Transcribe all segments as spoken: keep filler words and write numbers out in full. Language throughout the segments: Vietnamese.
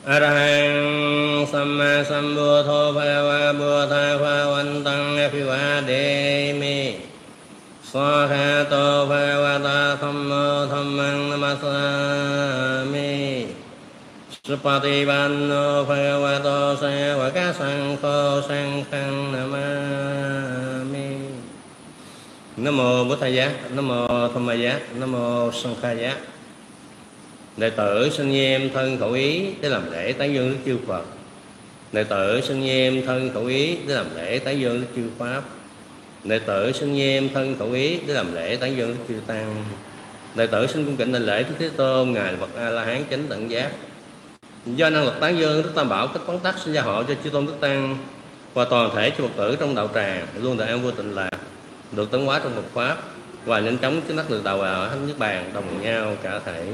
Arahang Samma Sambuddho Bhagava Buddha Bhagavantang Abhivademi Swahato Bhagavata Thammo Dhammang Namasami Supatipanno Bhagavato Savaka Sankho Sankhang Namami. Nam mô Bổn Thầy Giá, Nam mô Tham Ma Giá, Nam mô Sangha Giá. Đệ tử xin nghiêm thân khẩu ý để làm lễ tán dương Đức Chư Phật. Đệ tử xin nghiêm thân khẩu ý để làm lễ tán dương Đức Chư Pháp. Đệ tử xin nghiêm thân khẩu ý để làm lễ tán dương Đức Chư Tăng. Đệ tử xin cung kính đảnh lễ Đức Thế Tôn, ngài Phật A La Hán chánh tận giác. Do năng lực tán dương Đức Tam Bảo cách quán tắc xin gia hộ cho chư tôn Đức Tăng và toàn thể chư Phật tử trong đạo tràng luôn được an vui tịnh lạc, được tấn hóa trong Phật pháp và nhanh chóng chứng đắc được đạo ở thánh niết bàn đồng nhau cả thể.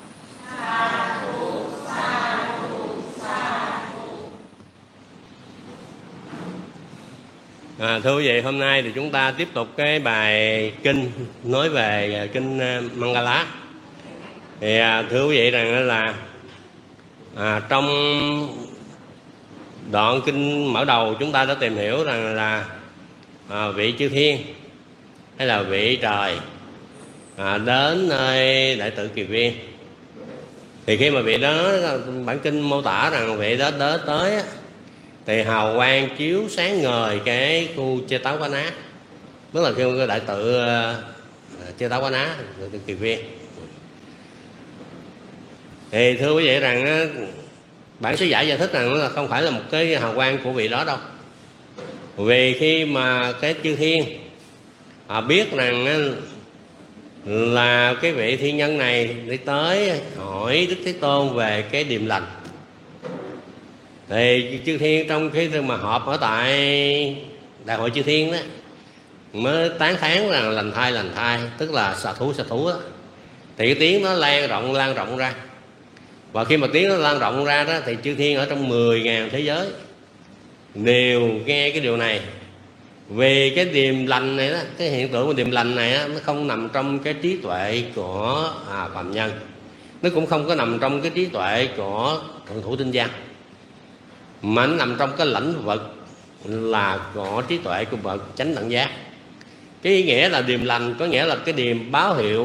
À, thưa quý vị, hôm nay thì chúng ta tiếp tục cái bài kinh nói về kinh Mangala. Thì à, thưa quý vị rằng là à, trong đoạn kinh mở đầu chúng ta đã tìm hiểu rằng là à, vị chư thiên hay là vị trời à, đến nơi đại tự Kiền Viên. Thì khi mà vị đó, bản kinh mô tả rằng vị đó đến tới thì hào quang chiếu sáng ngời cái khu Chê Táo Quá Ná, tức là kêu cái đại tự uh, Chê Táo Quá Ná, đại tự Kiền Viên. Thì thưa quý vị rằng bản sứ giả giải thích rằng là không phải là một cái hào quang của vị đó đâu. Vì khi mà cái chư thiên à, biết rằng là cái vị thiên nhân này đi tới hỏi Đức Thế Tôn về cái điềm lành, thì chư thiên trong khi mà họp ở tại đại hội chư thiên đó mới tán thán rằng lành thai lành thai, tức là xà thú xà thú đó. Thì cái tiếng nó lan rộng lan rộng ra, và khi mà tiếng nó lan rộng ra đó thì chư thiên ở trong mười ngàn thế giới đều nghe cái điều này. Vì cái điềm lành này đó, cái hiện tượng của điềm lành này đó, nó không nằm trong cái trí tuệ của à, phàm nhân, nó cũng không có nằm trong cái trí tuệ của thượng thủ tinh văn, mà nó nằm trong cái lĩnh vực là có trí tuệ của bậc chánh đẳng giác. Cái ý nghĩa là điềm lành có nghĩa là cái điềm báo hiệu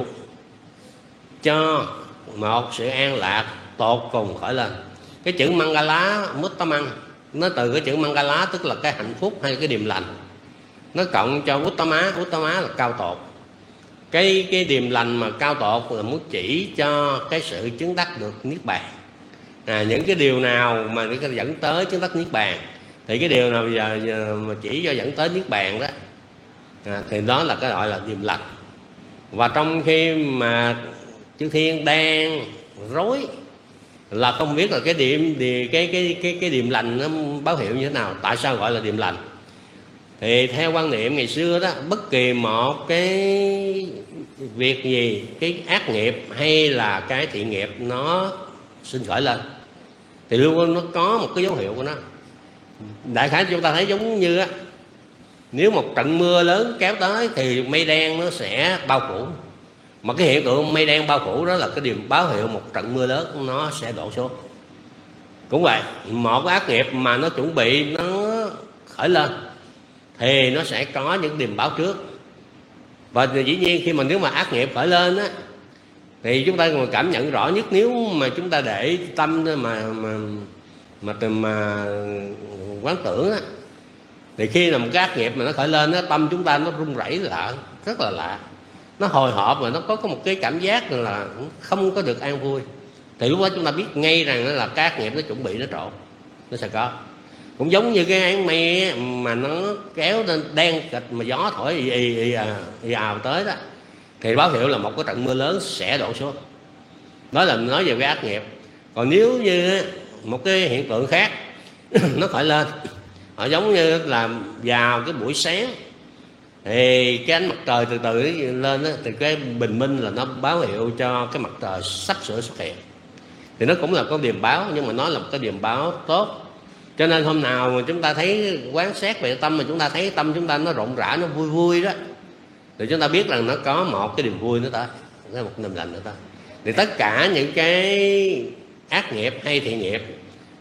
cho một sự an lạc tột cùng khởi lên. Cái chữ Mangala Uttamang nó từ cái chữ Mangala, tức là cái hạnh phúc hay cái điềm lành, nó cộng cho Uttama. Uttama là cao tột. Cái cái điềm lành mà cao tột là muốn chỉ cho cái sự chứng đắc được niết bàn. À, những cái điều nào mà nó dẫn tới chứng đắc niết bàn, thì cái điều nào bây giờ, giờ mà chỉ cho dẫn tới niết bàn đó à, thì đó là cái gọi là điềm lành. Và trong khi mà chư thiên đang rối là không biết là cái điểm thì cái cái cái cái điềm lành nó báo hiệu như thế nào, tại sao gọi là điềm lành, thì theo quan niệm ngày xưa đó, bất kỳ một cái việc gì, cái ác nghiệp hay là cái thiện nghiệp nó sinh khởi lên thì luôn luôn nó có một cái dấu hiệu của nó. Đại khái chúng ta thấy giống như á, nếu một trận mưa lớn kéo tới thì mây đen nó sẽ bao phủ, mà cái hiện tượng mây đen bao phủ đó là cái điều báo hiệu một trận mưa lớn nó sẽ đổ xuống. Cũng vậy, một cái ác nghiệp mà nó chuẩn bị nó khởi lên thì nó sẽ có những điềm báo trước. Và dĩ nhiên khi mà nếu mà ác nghiệp khởi lên á, thì chúng ta còn cảm nhận rõ nhất nếu mà chúng ta để tâm mà mà mà từ mà quán tưởng á, thì khi là một cái ác nghiệp mà nó khởi lên á, tâm chúng ta nó run rẩy lạ, rất là lạ, nó hồi hộp mà nó có có một cái cảm giác là không có được an vui. Thì lúc đó chúng ta biết ngay rằng là cái ác nghiệp nó chuẩn bị nó trộn, nó sẽ có. Cũng giống như cái áng mây mà nó kéo lên đen kịch mà gió thổi ì ì ì, ì ào tới đó, thì báo hiệu là một cái trận mưa lớn sẽ đổ xuống. Đó là nói về cái ác nghiệp. Còn nếu như một cái hiện tượng khác nó khởi lên, họ giống như là vào cái buổi sáng thì cái ánh mặt trời từ từ lên đó, thì cái bình minh là nó báo hiệu cho cái mặt trời sắp sửa xuất hiện. Thì nó cũng là có điềm báo, nhưng mà nó là một cái điềm báo tốt. Cho nên hôm nào mà chúng ta thấy quán sát về tâm mà chúng ta thấy tâm chúng ta nó rộn rã, nó vui vui đó, thì chúng ta biết rằng nó có một cái niềm vui nữa tới, có một niềm lành nữa tới. Thì tất cả những cái ác nghiệp hay thiện nghiệp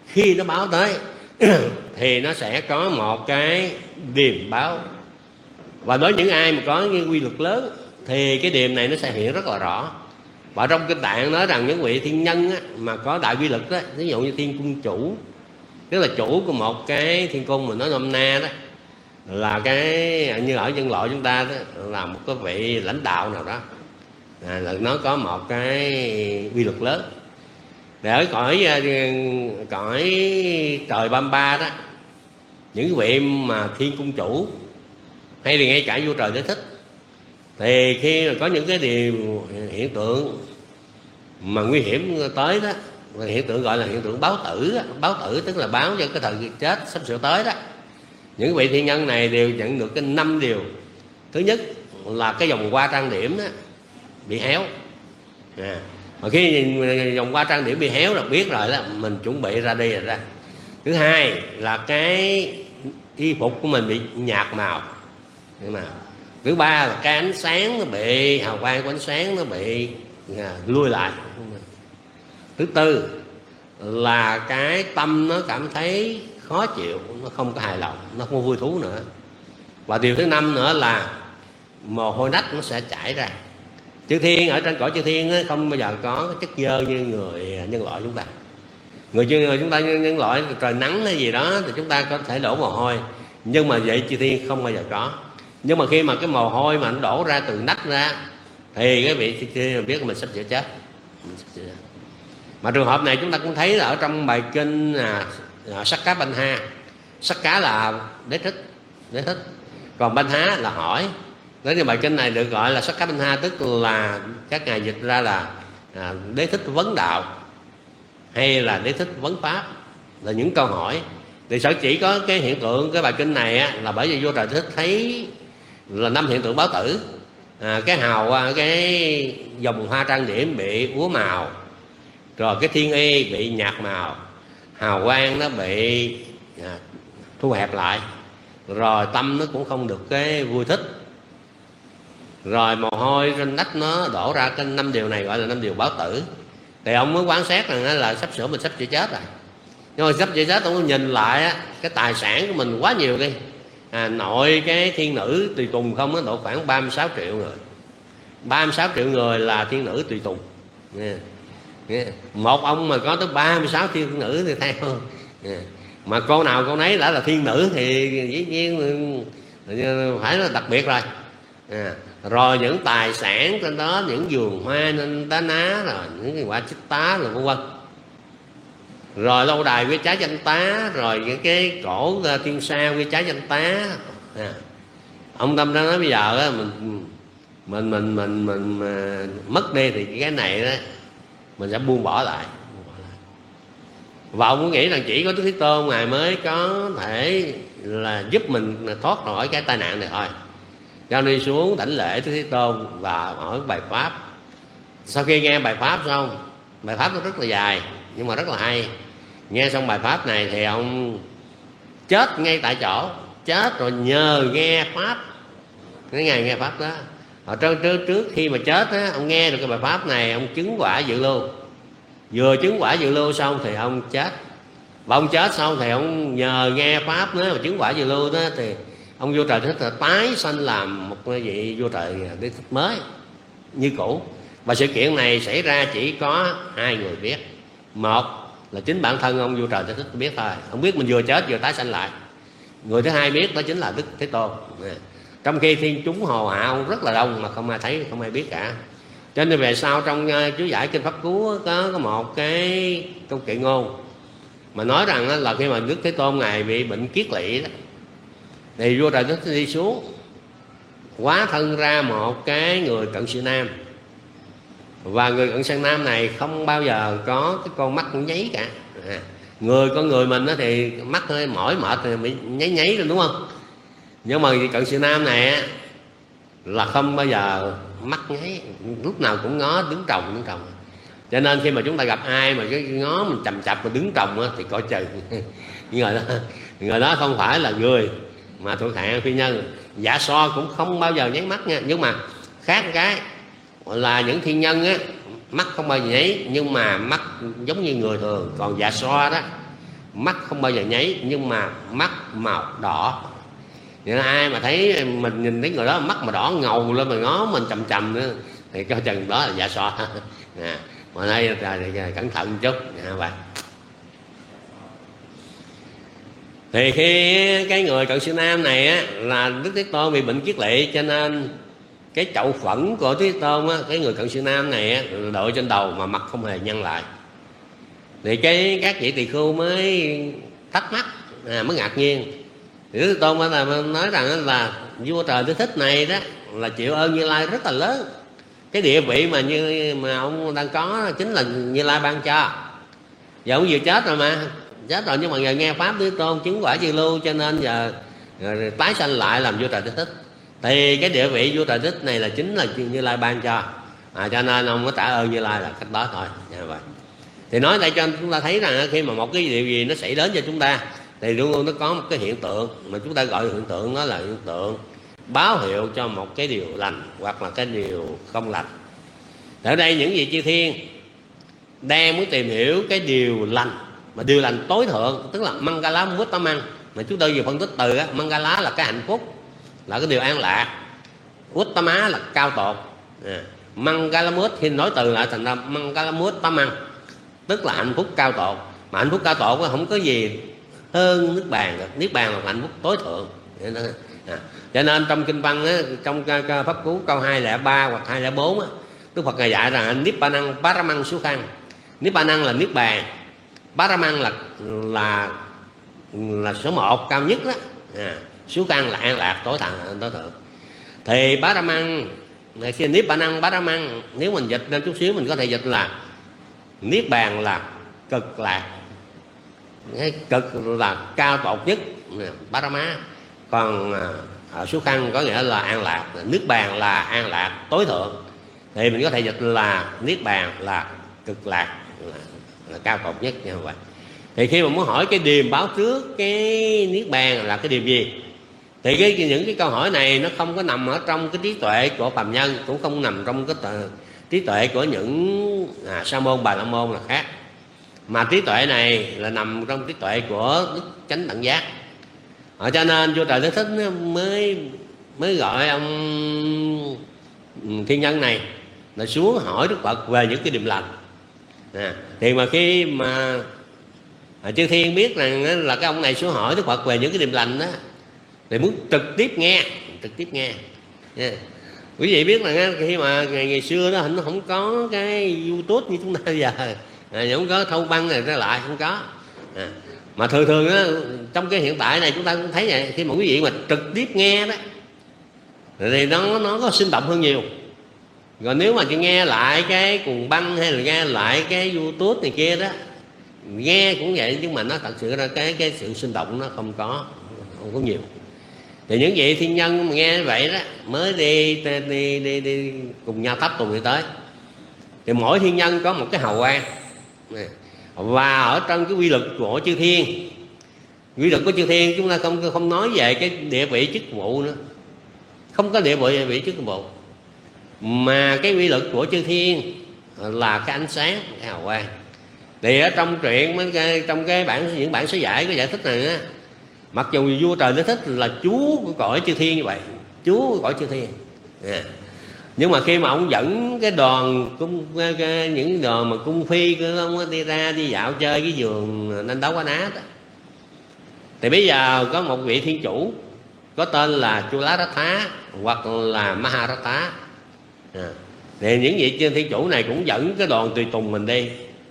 khi nó báo tới thì nó sẽ có một cái điềm báo. Và đối với những ai mà có những quy luật lớn thì cái điềm này nó sẽ hiện rất là rõ. Và trong kinh Tạng nói rằng những vị thiên nhân á, mà có đại quy lực đó, ví dụ như thiên cung chủ, tức là chủ của một cái thiên cung mình nói nôm na đó, là cái như ở nhân loại chúng ta đó, là một cái vị lãnh đạo nào đó, à, là nó có một cái quy luật lớn. Để ở cõi cõi trời Bamba đó, những vị mà thiên cung chủ hay thì ngay cả vua trời Đế Thích, thì khi có những cái điều hiện tượng mà nguy hiểm tới đó, hiện tượng gọi là hiện tượng báo tử đó. Báo tử tức là báo cho cái thời chết sắp sửa tới đó. Những vị thiên nhân này đều nhận được cái năm điều. Thứ nhất là cái vòng hoa trang điểm đó bị héo, à, mà khi nhìn vòng hoa trang điểm bị héo là biết rồi đó, mình chuẩn bị ra đi rồi ra. Thứ hai là cái y phục của mình bị nhạt màu. Mà thứ ba là cái ánh sáng nó bị, hào quang của ánh sáng nó bị à, lui lại. Thứ tư là cái tâm nó cảm thấy khó chịu, nó không có hài lòng, nó không vui thú nữa. Và điều thứ năm nữa là mồ hôi nách nó sẽ chảy ra. Chư thiên ở trên cõi chư thiên á, không bao giờ có chất dơ như người nhân loại chúng ta. Người người chúng ta nhân loại trời nắng hay gì đó thì chúng ta có thể đổ mồ hôi, nhưng mà vậy chư thiên không bao giờ có. Nhưng mà khi mà cái mồ hôi mà nó đổ ra từ nách ra thì cái vị chư thiên biết mình sắp sửa chết. Mà trường hợp này chúng ta cũng thấy là ở trong bài kinh à, à, Sắc Cá Banh Ha. Sắc Cá là Đế Thích, Đế Thích. Còn Banh Há là hỏi. Đấy thì bài kinh này được gọi là Sắc Cá Banh Ha, tức là các ngài dịch ra là à, Đế Thích vấn đạo hay là Đế Thích vấn pháp, là những câu hỏi. Thì sở chỉ có cái hiện tượng cái bài kinh này á, là bởi vì vua trời Thích thấy là năm hiện tượng báo tử, à, cái hào cái dòng hoa trang điểm bị úa màu, rồi cái thiên y bị nhạt màu, hào quang nó bị à, thu hẹp lại, rồi tâm nó cũng không được cái vui thích, rồi mồ hôi trên nách nó đổ ra. Cái năm điều này gọi là năm điều báo tử. Thì ông mới quan sát rằng là sắp sửa mình sắp sửa chết rồi. Nhưng mà sắp sửa chết ông nhìn lại á, cái tài sản của mình quá nhiều đi, à, nội cái thiên nữ tùy tùng không nó độ khoảng ba mươi sáu triệu người. ba mươi sáu triệu người là thiên nữ tùy tùng. Yeah. Yeah. Một ông mà có tới ba mươi sáu thiên nữ thì theo. Yeah. Mà cô nào cô nấy đã là thiên nữ thì dĩ nhiên phải là đặc biệt rồi. À, rồi những tài sản trên đó, những vườn hoa nên tá ná, rồi những cái quả chích tá rồi vân vân, rồi lâu đài với trái danh tá, rồi những cái cổ thiên sa với trái danh tá. À, ông Tâm đã nói bây giờ á, mình mình mình mình mình, mình mất đi thì cái này đó mình sẽ buông bỏ lại. Và ông nghĩ rằng chỉ có Đức Thế Tôn ngài mới có thể là giúp mình thoát khỏi cái tai nạn này thôi. Cho đi xuống đảnh lễ Đức Thế Tôn và hỏi bài pháp. Sau khi nghe bài pháp xong, bài pháp nó rất là dài nhưng mà rất là hay. Nghe xong bài pháp này thì ông chết ngay tại chỗ, chết rồi nhờ nghe pháp. Cái ngày nghe pháp đó, ở trước, trước, trước khi mà chết á, ông nghe được cái bài pháp này, ông chứng quả dự lưu. Vừa chứng quả dự lưu xong thì ông chết. Và ông chết xong thì ông nhờ nghe pháp nữa và chứng quả dự lưu đó, thì ông vua trời Đế Thích tái sanh làm một vị vua trời Đế Thích mới như cũ. Và sự kiện này xảy ra chỉ có hai người biết. Một là chính bản thân ông vua trời Đế Thích biết thôi, ông biết mình vừa chết vừa tái sanh lại. Người thứ hai biết đó chính là Đức Thế Tôn. Trong khi thiên chúng hồ hào rất là đông mà không ai thấy, không ai biết cả. Cho nên về sau trong chú giải kinh Pháp Cú có, có một cái câu kệ ngôn mà nói rằng là khi mà Đức Thế Tôn ngài bị bệnh kiết lỵ đó, thì vua trời Đế Thích đi xuống hóa thân ra một cái người cận sự nam. Và người cận sự nam này không bao giờ có cái con mắt cũng nháy cả. À, người con người mình thì mắt hơi mỏi mệt thì bị nháy nháy rồi đúng không? Nhưng mà cận sự nam này là không bao giờ mắt nháy, lúc nào cũng ngó đứng trồng đứng trồng. Cho nên khi mà chúng ta gặp ai mà cái ngó mình chầm chập và đứng trồng thì coi chừng người đó, người đó không phải là người mà thuộc hạ phi nhân. Dạ So cũng không bao giờ nháy mắt nha. Nhưng mà khác cái là những thiên nhân á, mắt không bao giờ nháy nhưng mà mắt giống như người thường. Còn Dạ So đó mắt không bao giờ nháy, nhưng mà mắt màu đỏ. Nên ai mà thấy mình nhìn thấy người đó mắt mà đỏ ngầu lên mà ngó mình chầm chầm nữa thì cho chừng đó là dạ xoa. À, mà đây cẩn thận một chút à, vậy. Thì khi cái người cận sự nam này á, là Đức Thế Tôn bị bệnh kiết lỵ, cho nên cái chậu phẫn của Thế Tôn á, cái người cận sự nam này á, đội trên đầu mà mặt không hề nhăn lại. Thì cái các vị tỳ khưu mới thắc mắc, à, mới ngạc nhiên. Thì Đức Thế Tôn là nói rằng là vua trời Thế Thích này đó là chịu ơn Như Lai rất là lớn. Cái địa vị mà như mà ông đang có chính là Như Lai ban cho. Giờ ông vừa chết rồi mà, chết rồi nhưng mà giờ nghe pháp Thế Tôn chứng quả chư lưu, cho nên giờ rồi tái sanh lại làm vua trời Thế Thích. Thì cái địa vị vua trời Thích này là chính là Như Lai ban cho, à, cho nên ông có trả ơn Như Lai là cách đó thôi. Như vậy thì nói đây cho chúng ta thấy rằng khi mà một cái điều gì nó xảy đến cho chúng ta thì luôn luôn nó có một cái hiện tượng mà chúng ta gọi hiện tượng đó là hiện tượng báo hiệu cho một cái điều lành hoặc là cái điều không lành. Ở đây những vị chư thiên đang muốn tìm hiểu cái điều lành, mà điều lành tối thượng, tức là Mangala Muttamang, mà chúng tôi vừa phân tích từ á, Mangala là cái hạnh phúc, là cái điều an lạc, Uttama là cao tột, à, Mangala Mut khi nói từ lại thành ra Mangala Muttamang, tức là hạnh phúc cao tột. Mà hạnh phúc cao tột không có gì hơn Niết Bàn được. Niết Bàn là hạnh phúc tối thượng. À, cho nên trong kinh văn á, trong pháp cú câu hai không ba hoặc hai không bốn á, Đức Phật ngài dạy rằng Niết Bàn năng Paramang Sukhang. Niết Bàn năng là Niết Bàn, Paramang là là là số một cao nhất đó, à, Sukhang là an lạc tối thượng tối thượng. Thì Paramang khi Niết Bàn năng Paramang, nếu mình dịch lên chút xíu mình có thể dịch là Niết Bàn là cực lạc, cái cực là cao tột nhất, Parama. Còn ở số khăn có nghĩa là an lạc, Niết Bàn là an lạc tối thượng. Thì mình có thể dịch là Niết Bàn là cực lạc, là, là cao tột nhất như vậy. Thì khi mà muốn hỏi cái điềm báo trước cái Niết Bàn là cái điềm gì, thì cái, những cái câu hỏi này nó không có nằm ở trong cái trí tuệ của phàm nhân, cũng không nằm trong cái trí tuệ của những à, sa môn Bà La Môn là khác, mà trí tuệ này là nằm trong trí tuệ của Đức Chánh Đẳng Giác. Ở cho nên vua trời Thế Thích mới mới gọi ông thiên nhân này là xuống hỏi Đức Phật về những cái điềm lành. À, thì mà khi mà à, chư thiên biết rằng là cái ông này xuống hỏi Đức Phật về những cái điềm lành đó, thì muốn trực tiếp nghe, trực tiếp nghe. Yeah. Quý vị biết là khi mà ngày, ngày xưa đó nó không có cái YouTube như chúng ta bây giờ, à, không có thâu băng này ra lại không có, à, mà thường thường đó, trong cái hiện tại này chúng ta cũng thấy vậy, khi mà quý vị mà trực tiếp nghe đó thì nó nó có sinh động hơn nhiều. Rồi nếu mà chị nghe lại cái cuồng băng hay là nghe lại cái YouTube này kia đó, nghe cũng vậy nhưng mà nó thật sự là cái cái sự sinh động nó không có không có nhiều. Thì những vị thiên nhân mà nghe vậy đó mới đi đi, đi, đi, đi cùng nhau thắp tùng đi tới. Thì mỗi thiên nhân có một cái hào quang, và ở trong cái quy luật của chư thiên, quy luật của chư thiên chúng ta không không nói về cái địa vị chức vụ nữa, không có địa vị vị chức vụ, mà cái quy luật của chư thiên là cái ánh sáng, cái hào quang. Thì ở trong truyện trong cái bản những bản sớ giải có giải thích này á, mặc dù vua trời Thế Thích là chúa của cõi chư thiên như vậy, chúa của cõi chư thiên, à, nhưng mà khi mà ông dẫn cái đoàn cung cái, những đoàn mà cung phi của ông đi ra đi dạo chơi cái vườn Nên Đấu Quá Nát đó, thì bây giờ có một vị thiên chủ có tên là Chularatha hoặc là Maharatha, à, thì những vị thiên chủ này cũng dẫn cái đoàn tùy tùng mình đi.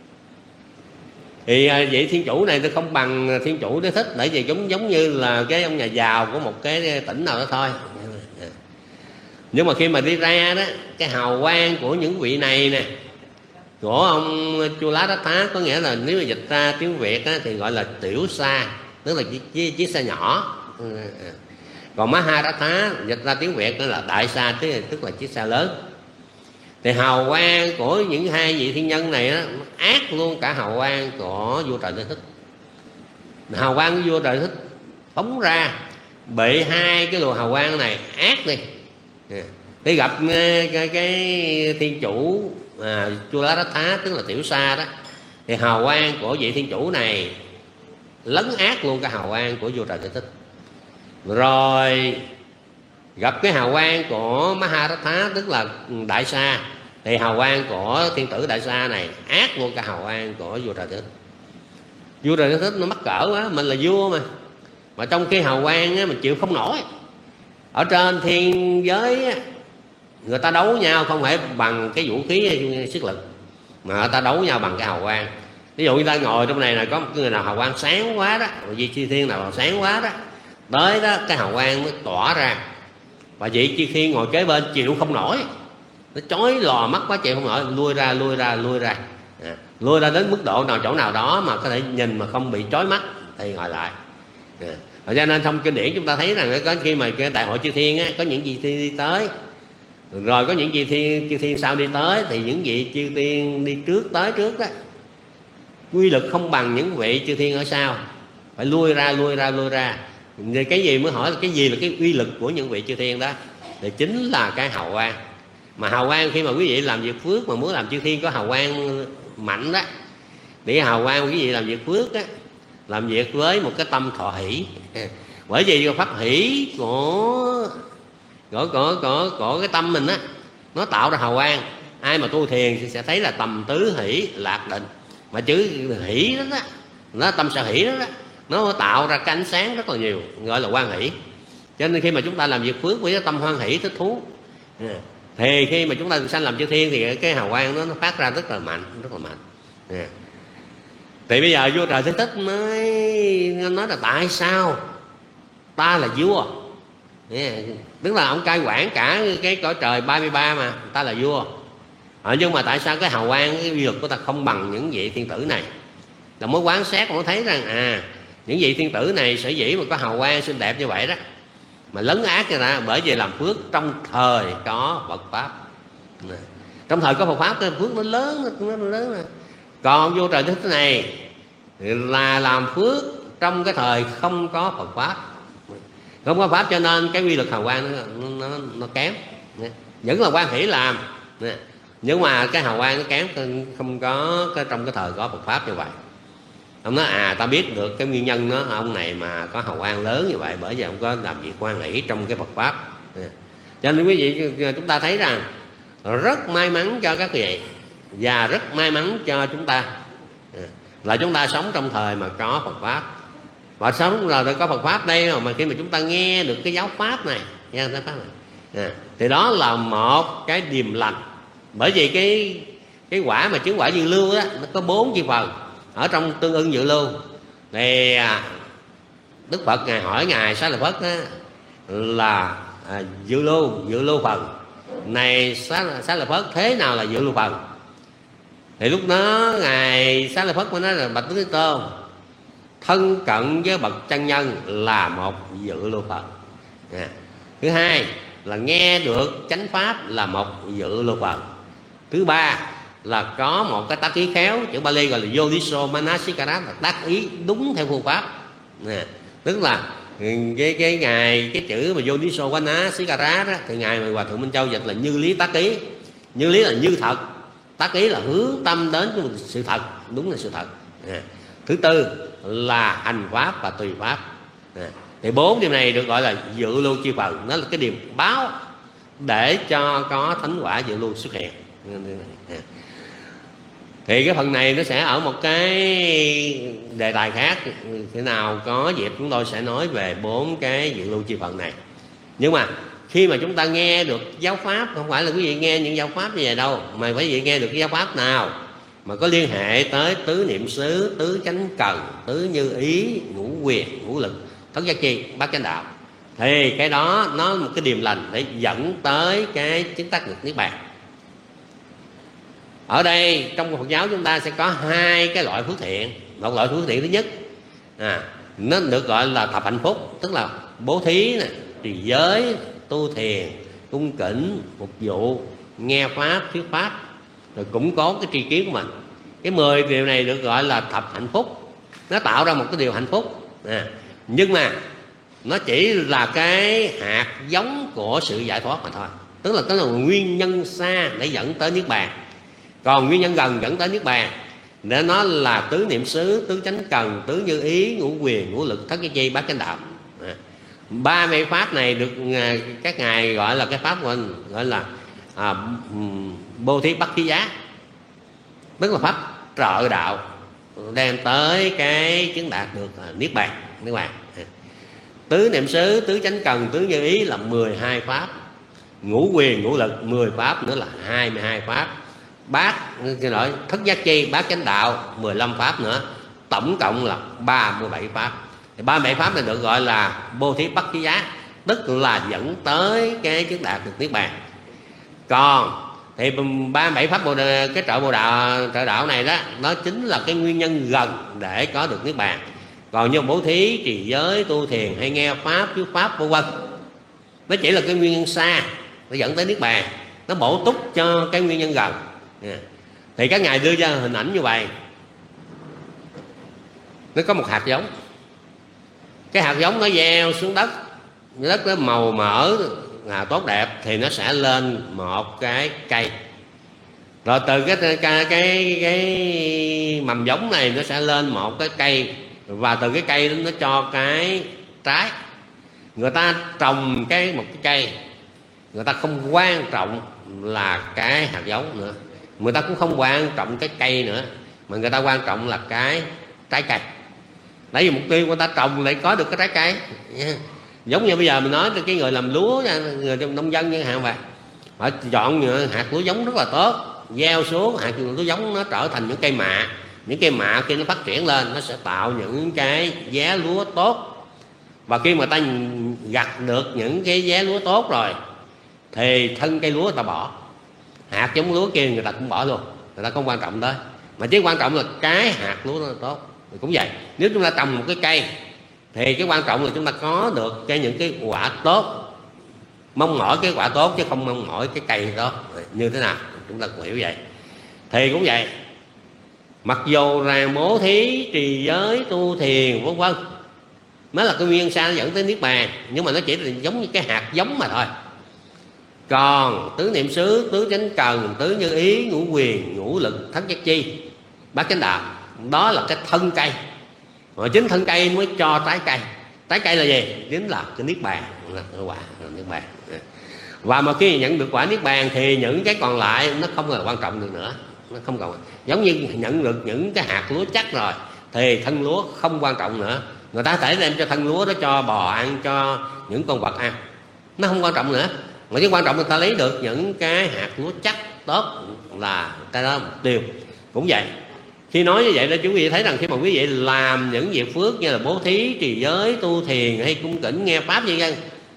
Thì vị thiên chủ này tôi không bằng thiên chủ Thế Thích, bởi vì giống giống như là cái ông nhà giàu của một cái tỉnh nào đó thôi. Nhưng mà khi mà đi ra đó, cái hào quang của những vị này nè, của ông Chularatha, có nghĩa là nếu mà dịch ra tiếng Việt á, thì gọi là tiểu xa, tức là chiếc, chiếc xe nhỏ. Còn Maharatha dịch ra tiếng Việt đó là đại xa, tức là, tức là chiếc xe lớn. Thì hào quang của những hai vị thiên nhân này đó, nó ác luôn cả hào quang của vua trời Thế Thích. Hào quang của vua trời Thích phóng ra bị hai cái luồng hào quang này ác đi. Thì gặp cái, cái thiên chủ à, Chularatha tức là tiểu sa đó, thì hào quang của vị thiên chủ này lấn át luôn cái hào quang của vua Trời Thế Thích. Rồi gặp cái hào quang của Maharatha, tức là Đại Sa, thì hào quang của thiên tử Đại Sa này ác luôn cái hào quang của vua Trời Thế Thích. Vua Trời Thế Thích nó mắc cỡ quá, mình là vua mà mà trong cái hào quang á, mình chịu không nổi. Ở trên thiên giới á, người ta đấu nhau không phải bằng cái vũ khí sức lực, mà người ta đấu nhau bằng cái hào quang. Ví dụ như ta ngồi trong này là có một người nào hào quang sáng quá đó, vị chư thiên nào sáng quá đó, tới đó cái hào quang mới tỏa ra, và vị chư thiên ngồi kế bên chịu không nổi, nó chói lò mắt quá chịu không nổi, lui ra lui ra lui ra à, lui ra đến mức độ nào chỗ nào đó mà có thể nhìn mà không bị chói mắt thì ngồi lại à. Cho nên trong kinh điển chúng ta thấy rằng có khi mà cái đại hội chư thiên á, có những vị thiên đi tới, rồi có những vị thiên chư thiên sau đi tới, thì những vị chư thiên đi trước tới trước đó quy lực không bằng những vị chư thiên ở sau, phải lui ra lui ra lui ra. Thì cái gì mới hỏi là cái gì là cái uy lực của những vị chư thiên đó, thì chính là cái hào quang. Mà hào quang khi mà quý vị làm việc phước mà muốn làm chư thiên có hào quang mạnh đó, để hào quang quý vị làm việc phước á, làm việc với một cái tâm thọ hỷ. Bởi vì pháp hỷ của của, của, của, của cái tâm mình á, nó tạo ra hào quang. Ai mà tu thiền thì sẽ thấy là tầm tứ hỷ lạc định. Mà chữ hỷ đó, đó nó tâm sở hỷ đó, đó nó tạo ra cái ánh sáng rất là nhiều, gọi là hoan hỷ. Cho nên khi mà chúng ta làm việc phước với cái tâm hoan hỷ thích thú, thì khi mà chúng ta sanh làm chư thiên thì cái hào quang đó, nó phát ra rất là mạnh, rất là mạnh. Thì bây giờ vua Trời Thế Thích mới nói là tại sao ta là vua, tức là ông cai quản cả cái cõi trời ba mươi ba mà ta là vua. À, nhưng mà tại sao cái hào quang, cái uy lực của ta không bằng những vị thiên tử này? Là mới quán sát mới thấy rằng à, những vị thiên tử này sở dĩ mà có hào quang xinh đẹp như vậy đó, mà lấn át cho ta bởi vì làm phước trong thời có Phật pháp. Trong thời có Phật pháp cái phước nó lớn, nó lớn rồi. Còn vua Trời Thế Thích này là làm phước trong cái thời không có Phật pháp, không có pháp, cho nên cái uy lực hào quang nó, nó, nó kém. Vẫn là quan hỷ làm, nhưng mà cái hào quang nó kém, không có cái trong cái thời có Phật pháp như vậy. Ông nói à, ta biết được cái nguyên nhân đó, ông này mà có hào quang lớn như vậy bởi vì ông có làm việc hoan hỷ trong cái Phật pháp. Cho nên quý vị chúng ta thấy rằng rất may mắn cho các vị và rất may mắn cho chúng ta là chúng ta sống trong thời mà có Phật pháp. Và sống rồi có Phật pháp đây mà khi mà chúng ta nghe được cái giáo pháp này, nghe giáo pháp này thì đó là một cái điềm lành. Bởi vì cái cái quả mà chứng quả dự lưu đó, nó có bốn chi phần ở trong tương ưng dự lưu. Thì Đức Phật ngài hỏi ngài Xá Lợi Phất đó, là à, dự lưu dự lưu phần này Xá, Xá Lợi Phất thế nào là dự lưu phần? Thì lúc đó ngài Xá Lợi Phất mới nói là bạch Đức Thế Tôn, thân cận với bậc chân nhân là một dự lưu phần. À, thứ hai là nghe được chánh pháp là một dự lưu phần. Thứ ba là có một cái tác ý khéo, chữ Bali gọi là Yodiso Manasikara, là tác ý đúng theo phương pháp. À, tức là cái cái ngài cái chữ mà Yodiso Manasikara đó, thì ngài mà Hòa Thượng Minh Châu dịch là như lý tác ý. Như lý là như thật, tác ý là hướng tâm đến cái sự thật, đúng là sự thật. À, thứ tư là hành pháp và tùy pháp. À, thì bốn điểm này được gọi là dự lưu chi phần, nó là cái điểm báo để cho có thánh quả dự lưu xuất hiện. Thì cái phần này nó sẽ ở một cái đề tài khác, thế nào có dịp chúng tôi sẽ nói về bốn cái dự lưu chi phần này. Nhưng mà khi mà chúng ta nghe được giáo pháp, không phải là quý vị nghe những giáo pháp như vậy đâu, mà quý vị nghe được cái giáo pháp nào mà có liên hệ tới tứ niệm xứ, tứ chánh cần, tứ như ý, ngũ quyền, ngũ lực, thất giác chi, bát chánh đạo, thì cái đó nó là một cái điềm lành để dẫn tới cái chứng đắc được niết bàn. Ở đây trong Phật giáo chúng ta sẽ có hai cái loại phước thiện. Một loại phước thiện thứ nhất à, nó được gọi là thập hạnh phúc, tức là bố thí nè, trì giới, tu thiền, cung kính, phục vụ, nghe pháp, thuyết pháp, rồi cũng có cái tri kiến của mình. Cái mười điều này được gọi là thập hạnh phúc, nó tạo ra một cái điều hạnh phúc à, nhưng mà nó chỉ là cái hạt giống của sự giải thoát mà thôi. Tức là cái là nguyên nhân xa để dẫn tới niết bàn, còn nguyên nhân gần dẫn tới niết bàn. để nó là tứ niệm xứ, tứ chánh cần, tứ như ý, ngũ quyền, ngũ lực, thất giác chi, bát chánh đạo. Ba mươi pháp này được các ngài gọi là cái pháp của mình gọi là à, bố thí bất khí giá, tức là pháp trợ đạo đem tới cái chứng đạt được niết bàn. Niết bàn tứ niệm xứ, tứ chánh cần, tứ như ý là mười hai pháp, ngũ quyền, ngũ lực mười pháp nữa là hai mươi hai pháp, bát xin lỗi thất giác chi, bát chánh đạo mười lăm pháp nữa, tổng cộng là ba mươi bảy pháp. Thì ba mươi bảy pháp này được gọi là bố thí bất khí giá, tức là dẫn tới cái chứng đạt được niết bàn. Còn thì ba mươi bảy pháp bồ, cái trợ bồ đạo trợ đạo này đó, nó chính là cái nguyên nhân gần để có được niết bàn. Còn như bố thí, trì giới, tu thiền hay nghe pháp, thuyết pháp vân vân, nó chỉ là cái nguyên nhân xa nó dẫn tới niết bàn, nó bổ túc cho cái nguyên nhân gần. Thì các ngài đưa ra hình ảnh như vậy. Nó có một hạt giống, cái hạt giống nó gieo xuống đất, đất nó màu mỡ là tốt đẹp thì nó sẽ lên một cái cây. Rồi từ cái cái cái, cái mầm giống này nó sẽ lên một cái cây, và từ cái cây đó nó cho cái trái. Người ta trồng cái một cái cây, người ta không quan trọng là cái hạt giống nữa, người ta cũng không quan trọng cái cây nữa, mà người ta quan trọng là cái trái cây. Tại vì mục tiêu người ta trồng để có được cái trái cây. Giống như bây giờ mình nói cái người làm lúa, người nông dân như hạn vậy, họ chọn hạt lúa giống rất là tốt, gieo xuống hạt lúa giống nó trở thành những cây mạ. Những cây mạ khi nó phát triển lên nó sẽ tạo những cái giá lúa tốt, và khi mà ta gặt được những cái giá lúa tốt rồi thì thân cây lúa người ta bỏ, hạt giống lúa kia người ta cũng bỏ luôn, người ta không quan trọng tới, mà chỉ quan trọng là cái hạt lúa nó tốt. Thì cũng vậy, nếu chúng ta trồng một cái cây thì cái quan trọng là chúng ta có được cái những cái quả tốt, mong mỏi cái quả tốt chứ không mong mỏi cái cây đó như thế nào, chúng ta cũng hiểu vậy. Thì cũng vậy, mặc dù rằng bố thí, trì giới, tu thiền vân vân mới là cái nguyên xa dẫn tới niết bàn, nhưng mà nó chỉ là giống như cái hạt giống mà thôi. Còn tứ niệm xứ, tứ chánh cần, tứ như ý, ngũ quyền, ngũ lực, thất giác chi, bát chánh đạo, đó là cái thân cây. Mà chính thân cây mới cho trái cây. Trái cây là gì? Chính là cái niết bàn, là cái quả niết bàn. Và mà khi nhận được quả niết bàn thì những cái còn lại nó không là quan trọng được nữa, nó không còn. Giống như nhận được những cái hạt lúa chắc rồi thì thân lúa không quan trọng nữa. Người ta có thể đem cho thân lúa đó cho bò ăn, cho những con vật ăn, nó không quan trọng nữa. Mà cái quan trọng là người ta lấy được những cái hạt lúa chắc tốt là cái đó mục tiêu. Cũng vậy, khi nói như vậy đó, quý vị thấy rằng khi mà quý vị làm những việc phước như là bố thí, trì giới, tu thiền hay cung kính nghe pháp như vậy,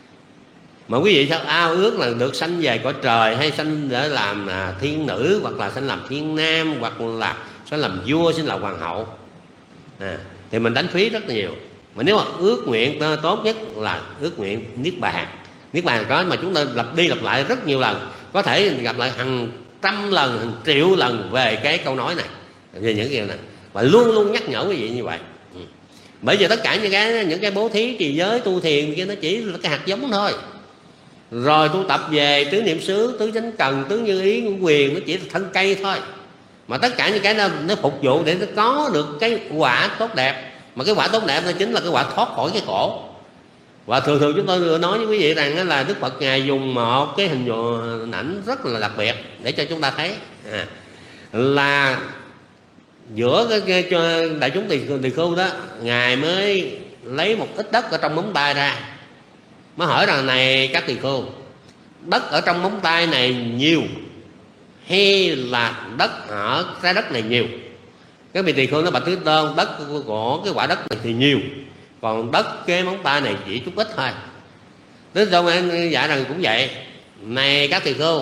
mà quý vị sao ao ước là được sanh về cõi trời, hay sanh để làm là thiên nữ, hoặc là sanh làm thiên nam, hoặc là sanh làm vua, sanh làm hoàng hậu, à, thì mình đánh phí rất là nhiều. Mà nếu mà ước nguyện tốt nhất là ước nguyện niết bàn. Niết bàn có mà chúng ta lặp đi lặp lại rất nhiều lần, có thể gặp lại hàng trăm lần, hàng triệu lần về cái câu nói này, về những điều này, và luôn luôn nhắc nhở quý vị như vậy. Ừ. Bởi vì tất cả những cái những cái bố thí, trì giới, tu thiền kia nó chỉ là cái hạt giống thôi. Rồi tu tập về tứ niệm xứ, tứ chánh cần, tứ như ý, ngũ quyền, nó chỉ là thân cây thôi. Mà tất cả những cái đó nó phục vụ để nó có được cái quả tốt đẹp. Mà cái quả tốt đẹp nó chính là cái quả thoát khỏi cái khổ. Và thường thường chúng tôi nói với quý vị rằng là Đức Phật Ngài dùng một cái hình, hình ảnh rất là đặc biệt để cho chúng ta thấy, à, là giữa cái, cái cho đại chúng tỳ tỳ khưu đó, Ngài mới lấy một ít đất ở trong móng tay ra, mới hỏi rằng này các tỳ khưu, đất ở trong móng tay này nhiều hay là đất ở trái đất này nhiều? Cái vị tỳ khưu nó bạch Thế Tôn, đất của cái quả đất này thì nhiều, còn đất cái móng tay này chỉ chút ít thôi. Thế Tôn anh dạy rằng cũng vậy, này các tỳ khưu,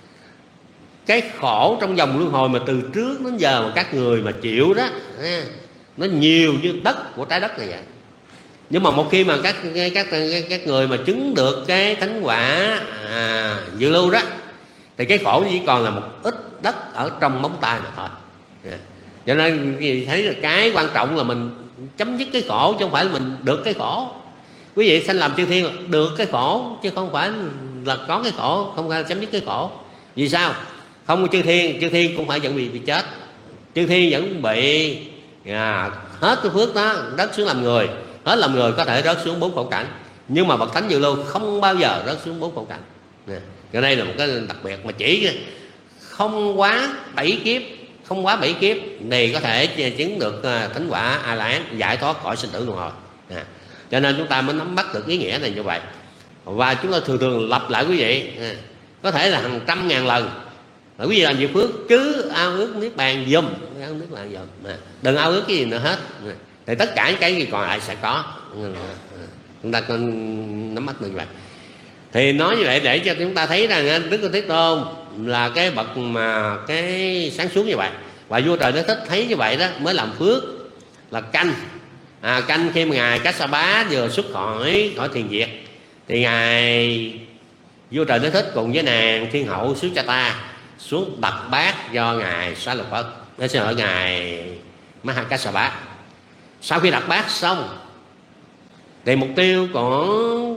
cái khổ trong dòng luân hồi mà từ trước đến giờ mà các người mà chịu đó, nó nhiều như đất của trái đất này vậy. Nhưng mà một khi mà các các các người mà chứng được cái thánh quả à, dự lưu đó, thì cái khổ chỉ còn là một ít đất ở trong móng tay mà thôi. Cho nên thấy là cái quan trọng là mình chấm dứt cái khổ, chứ không phải là mình được cái khổ. Quý vị sanh làm chư thiên là được cái khổ, chứ không phải là có cái khổ, không phải là chấm dứt cái khổ. Vì sao? Không có chư thiên, chư thiên cũng phải vẫn bị bị chết. chư thiên vẫn bị à, hết cái phước đó rớt xuống làm người. Hết làm người có thể rớt xuống bốn khổ cảnh, nhưng mà bậc thánh Dự Lưu không bao giờ rớt xuống bốn khổ cảnh. Cái đây là một cái đặc biệt, mà chỉ không quá bảy kiếp, không quá bảy kiếp thì có thể chứng được thánh quả A La Hán, giải thoát khỏi sinh tử luân hồi. À, cho nên chúng ta mới nắm bắt được ý nghĩa này như vậy. Và chúng ta thường thường lặp lại quý vị, à, có thể là hàng trăm ngàn lần. Rồi quý vị làm việc phước cứ ao ước niết bàn dùm, ao ước bàn dùm, à, đừng ao ước cái gì nữa hết. À, thì tất cả những cái gì còn lại sẽ có. À, chúng ta cần nắm bắt được như vậy. Thì nói như vậy để cho chúng ta thấy rằng Đức Phật Thế Tôn là cái bậc mà cái sáng suốt như vậy. Và vua trời Đế Thích thấy như vậy đó mới làm phước là canh. À, canh khi mà ngài Kassapa vừa xuất khỏi khỏi thiền diệt thì ngài vua trời Đế Thích cùng với nàng thiên hậu Suchata xuống đặt bát do ngài Xá Lợi Phất, để xin lỗi ngài Mahakassapa. Sau khi đặt bát xong thì mục tiêu của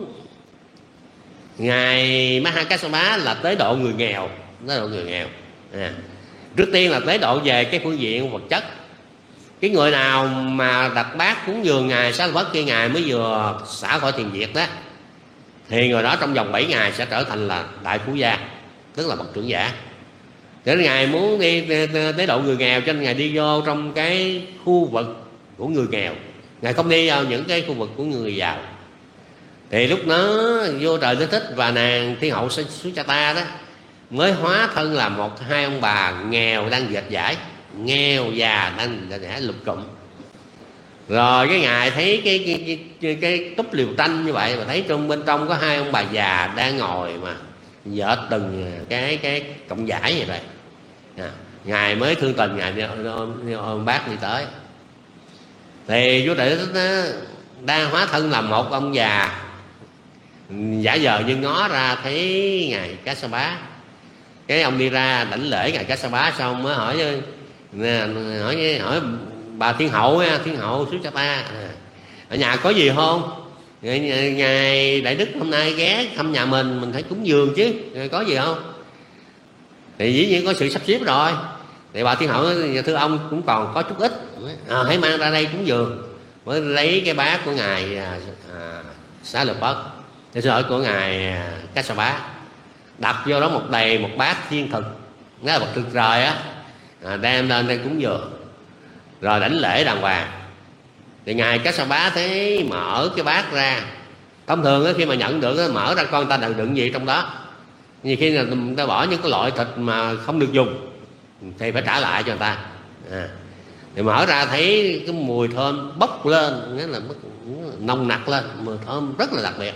ngài Mahakassapa là tế độ người nghèo, tế độ người nghèo. À, trước tiên là tế độ về cái phương diện vật chất. Cái người nào mà đặt bát cúng dường ngài Xá Lợi Phất khi ngài mới vừa xả khỏi thiền diệt đó, thì người đó trong vòng bảy ngày sẽ trở thành là đại phú gia, tức là bậc trưởng giả. Cho nên ngài muốn đi tế độ người nghèo, cho nên ngài đi vô trong cái khu vực của người nghèo, ngài không đi vào những cái khu vực của người giàu. Thì lúc đó vua trời Đế Thích và nàng thiên hậu Suchata đó mới hóa thân là một hai ông bà nghèo đang dệt vải, nghèo già đang dệt vải lục cụm. Rồi cái ngài thấy cái cái, cái, cái, cái túp liều tranh như vậy, mà thấy trong bên trong có hai ông bà già đang ngồi mà dệt từng cái cái cọng vải vậy vậy. À, ngài mới thương tình, ngài ôm, ôm bác đi tới. Thì vua trời Đế Thích đang hóa thân làm một ông già, giả vờ như ngó ra thấy ngài Kassapa. Cái ông đi ra đảnh lễ ngài Kassapa xong mới hỏi hỏi hỏi bà thiên hậu, thiên hậu Suchata, ở nhà có gì không? Ngài đại đức hôm nay ghé thăm nhà mình, mình phải cúng dường chứ, có gì không? Thì dĩ nhiên có sự sắp xếp rồi. Thì bà thiên hậu thưa ông cũng còn có chút ít, à, hãy mang ra đây cúng dường. Mới lấy cái bát của ngài à, Xá Lợi Phất, cái sợi của ngài Kassapa, đặt vô đó một đầy một bát thiên thực, đó là bậc thực trời á, à, đem lên đây cúng dường, rồi đảnh lễ đàng hoàng. Thì ngài Kassapa thấy mở cái bát ra, thông thường á, khi mà nhận được á, mở ra coi người ta đựng đựng gì trong đó. Nhiều khi là người ta bỏ những cái loại thịt mà không được dùng thì phải trả lại cho người ta. À, thì mở ra thấy cái mùi thơm bốc lên, nghĩa là nồng nặc lên, mùi thơm rất là đặc biệt.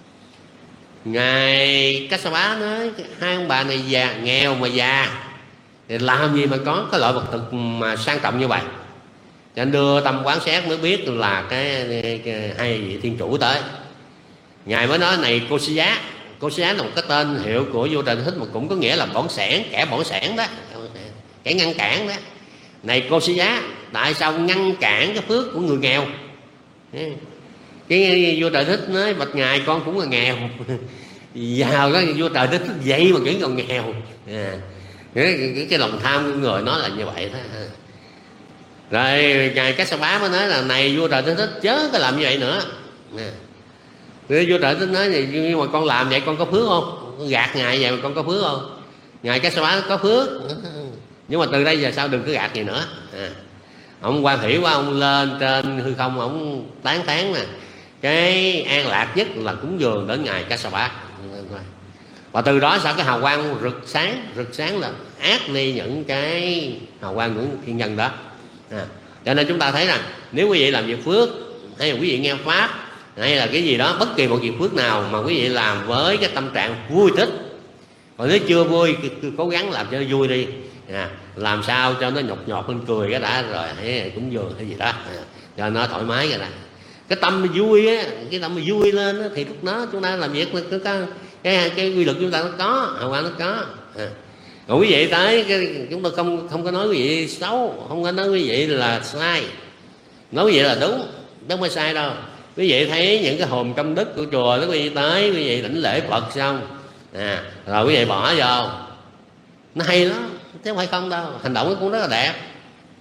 Ngài Kassapa nói hai ông bà này già, nghèo mà già thì làm gì mà có cái loại vật thực mà sang trọng như vậy. Cho nên đưa tâm quán xét mới biết là cái, cái, cái hai vị thiên chủ tới. Ngài mới nói này cô sĩ giá. Cô sĩ giá là một cái tên hiệu của vua trời Đế Thích, mà cũng có nghĩa là bỏng sẻn, kẻ bỏng sẻn đó, kẻ ngăn cản đó. Này cô sĩ giá, tại sao ngăn cản cái phước của người nghèo? Cái vua trời Thích nói bạch ngài con cũng là nghèo. Giàu đó vua trời Thích vậy mà vẫn còn nghèo. À, cái, cái, cái lòng tham của người nó là như vậy đó. Rồi ngài Kassapa mới nói là này vua trời Thích chớ có làm như vậy nữa. À, vua trời Thích nói nhưng mà con làm vậy con có phước không? Con gạt ngài vậy mà con có phước không? Ngài Kassapa có phước, nhưng mà từ đây giờ sau đừng có gạt gì nữa. À, ông quan hỷ quá, ông lên trên hư không, ông tán tán nè, cái an lạc nhất là cúng dường đến ngài Kassapa. Và từ đó sao cái hào quang rực sáng, rực sáng là ác đi những cái hào quang của thiên nhân đó. À, cho nên chúng ta thấy rằng nếu quý vị làm việc phước, hay là quý vị nghe pháp, hay là cái gì đó, bất kỳ một việc phước nào mà quý vị làm với cái tâm trạng vui thích, còn nếu chưa vui cố gắng làm cho nó vui đi. À, làm sao cho nó nhột nhột lên cười cái đã, rồi hãy cúng dường hay gì đó, à, cho nó thoải mái cái đã. Cái tâm vui á, cái tâm vui lên á, thì lúc đó chúng ta làm việc cái cái cái, cái quy luật chúng ta nó có, hào quang nó có. À, còn quý vị tới cái, chúng tôi không không có nói quý vị xấu, không có nói quý vị là sai, nói quý vị là đúng, không phải sai đâu. Quý vị thấy những cái hồn công đức của chùa đó, quý vị tới quý vị đảnh lễ Phật xong, à, rồi quý vị bỏ vô, nó hay lắm chứ không phải không đâu, hành động nó cũng rất là đẹp.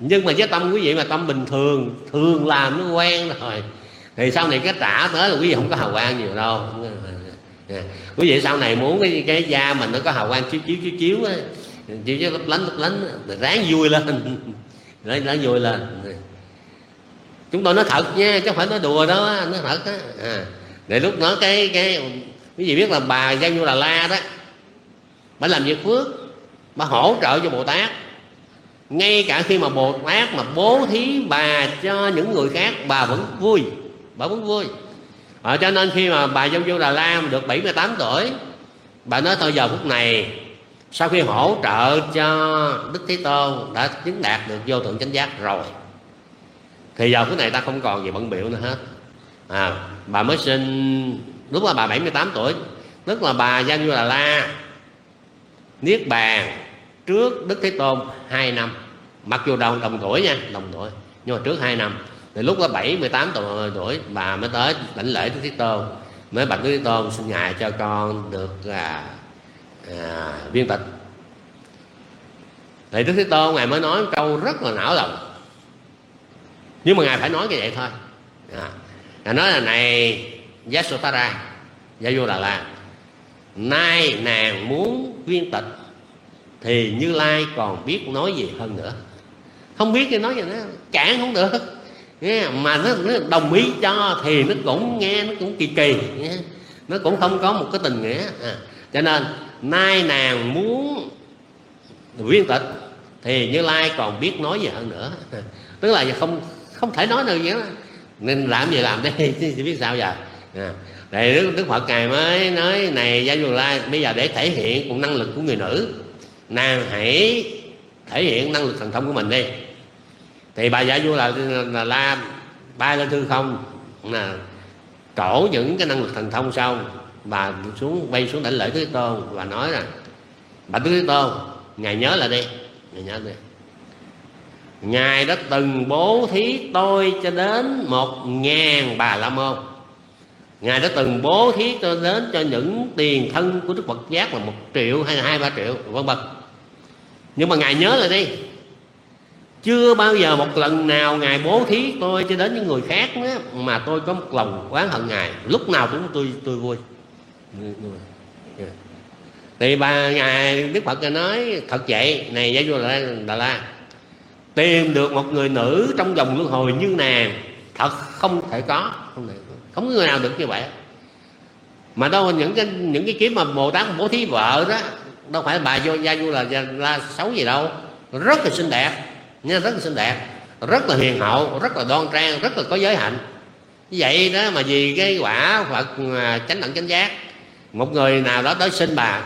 Nhưng mà với tâm quý vị mà tâm bình thường, thường làm nó quen rồi, thì sau này cái trả tới là quý vị không có hào quang nhiều đâu. Quý vị sau này muốn cái, cái da mình nó có hào quang chiếu chiếu chiếu chiếu á, chiếu chiếu lấp lánh lấp lánh, ráng vui lên, ráng, ráng vui lên. Chúng tôi nói thật nha, chứ không phải nói đùa đó, nói thật á. À, để lúc đó cái cái quý vị biết là bà Gia Du Đà La đó, bà làm việc phước, bà hỗ trợ cho Bồ Tát. Ngay cả khi mà Bồ Tát mà bố thí bà cho những người khác, bà vẫn vui, bà vẫn vui. À, cho nên khi mà bà Gia Du Đà La được bảy mươi tám tuổi, bà nói thôi giờ phút này, sau khi hỗ trợ cho Đức Thế Tôn đã chứng đạt được vô thượng chánh giác rồi, thì giờ phút này ta không còn gì bận bịu nữa hết. À, bà mới sinh lúc là bà bảy mươi tám tuổi, tức là bà Gia Du Đà La niết bàn trước Đức Thế Tôn hai năm, mặc dù đồng đồng tuổi nha, đồng tuổi, nhưng mà trước hai năm. Thì lúc đó bảy mươi tám tuổi bà mới tới đảnh lễ Đức Thế Tôn, mới bạch Đức Thế Tôn xin ngài cho con được à, à, viên tịch. Thì Đức Thế Tôn ngài mới nói một câu rất là não lòng, nhưng mà ngài phải nói như vậy thôi. À, ngài nói là này Yasodhara, Gia Du Đà La, nay nàng muốn viên tịch thì Như Lai còn biết nói gì hơn nữa. Không biết thì nói gì nữa, cản không được. Mà nó, nó đồng ý cho thì nó cũng nghe nó cũng kỳ kỳ, nó cũng không có một cái tình nghĩa. À, cho nên nay nàng muốn viên tịch thì Như Lai còn biết nói gì hơn nữa. À, tức là không không thể nói được gì đó, nên làm gì làm đây chứ biết sao giờ. À, thì Đức, Đức Phật ngài mới nói này Gia Du Đà La, bây giờ để thể hiện một năng lực của người nữ, nàng hãy thể hiện năng lực thần thông của mình đi. Thì bà Gia Du Đà La bay lên hư không, là trổ những cái năng lực thần thông xong, bà xuống bay xuống đảnh lễ Thế Tôn và nói rằng bạch Thế Tôn, ngài nhớ lại đi, ngài nhớ đi, ngài đã từng bố thí tôi cho đến một ngàn bà la môn, ngài đã từng bố thí cho đến cho những tiền thân của Đức Phật giác là một triệu hay là hai ba triệu vân vân. Nhưng mà ngài nhớ lại đi, chưa bao giờ một lần nào ngài bố thí tôi cho đến những người khác nữa mà tôi có một lòng oán hận ngài, lúc nào cũng tôi tôi vui. Thì bà ngài Đức Phật nói thật vậy, này Gia Du Đà La, tìm được một người nữ trong vòng luân hồi như nàng thật không thể có, không thể, không có người nào được như vậy. Mà đâu những cái những cái kiếp mà Bồ Tát bố thí vợ đó, đâu phải bà Gia Du Đà La xấu gì đâu, rất là xinh đẹp nha, rất là xinh đẹp, rất là hiền hậu, rất là đoan trang, rất là có giới hạnh. Như vậy đó mà vì cái quả Phật chánh đẳng chánh giác, một người nào đó tới xin bà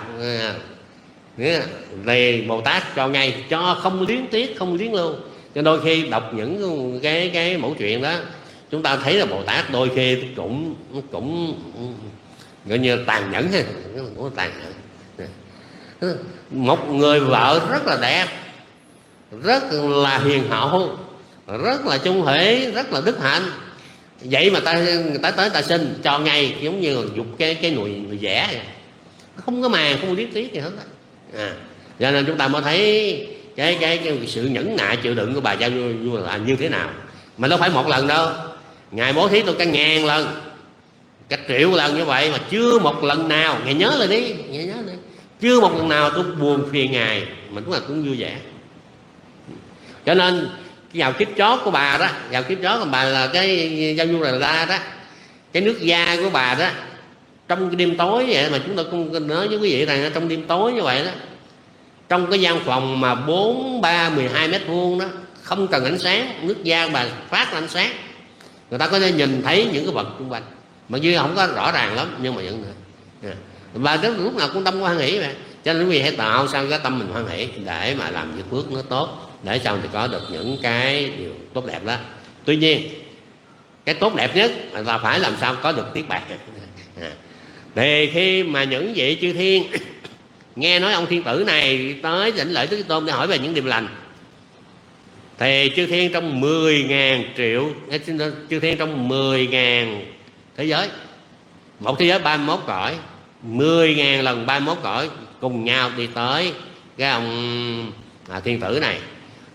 thì Bồ Tát cho ngay, cho không liếng tiếc, không liếng lưu. Cho đôi khi đọc những cái cái mẫu chuyện đó, chúng ta thấy là Bồ Tát đôi khi cũng cũng gọi như tàn nhẫn ha, cũng tàn nhẫn. Một người vợ rất là đẹp, rất là hiền hậu, rất là trung huệ, rất là đức hạnh, vậy mà ta người ta tới ta xin cho ngay, giống như là dục cái cái nùi vẽ vậy, không có màng, không liếc tiếc gì hết. À, cho nên chúng ta mới thấy cái cái, cái sự nhẫn nại chịu đựng của bà Gia Du là như thế nào. Mà đâu phải một lần đâu, ngài bố thí tôi cả ngàn lần, cả triệu lần như vậy mà chưa một lần nào, ngài nhớ lại đi, ngài nhớ đi, chưa một lần nào tôi buồn phiền ngài, mà lúc nào cũng vui vẻ. Cho nên cái vào kiếp chót của bà đó, vào kiếp chót của bà là cái Gia Du Đà La đó, cái nước da của bà đó, trong cái đêm tối vậy mà chúng tôi cũng nói với quý vị rằng trong đêm tối như vậy đó, trong cái gian phòng mà bốn ba mười hai mét vuông đó, không cần ánh sáng, nước da bà phát ra ánh sáng, người ta có thể nhìn thấy những cái vật xung quanh, mặc dù không có rõ ràng lắm nhưng mà vẫn được. Bà rất lúc nào cũng tâm hoan hỷ vậy. Cho nên quý vị hãy tạo sao cái tâm mình hoan hỷ để mà làm việc phước nó tốt, để sau thì có được những cái điều tốt đẹp đó. Tuy nhiên cái tốt đẹp nhất là phải làm sao có được tiết bạc. À, thì khi mà những vị chư thiên nghe nói ông thiên tử này tới đảnh lễ Đức Thế Tôn để hỏi về những điềm lành, thì chư thiên trong mười ngàn triệu, chư thiên trong mười ngàn thế giới, một thế giới ba mươi mốt cõi, mười ngàn lần ba mươi mốt cõi cùng nhau đi tới cái ông à, thiên tử này,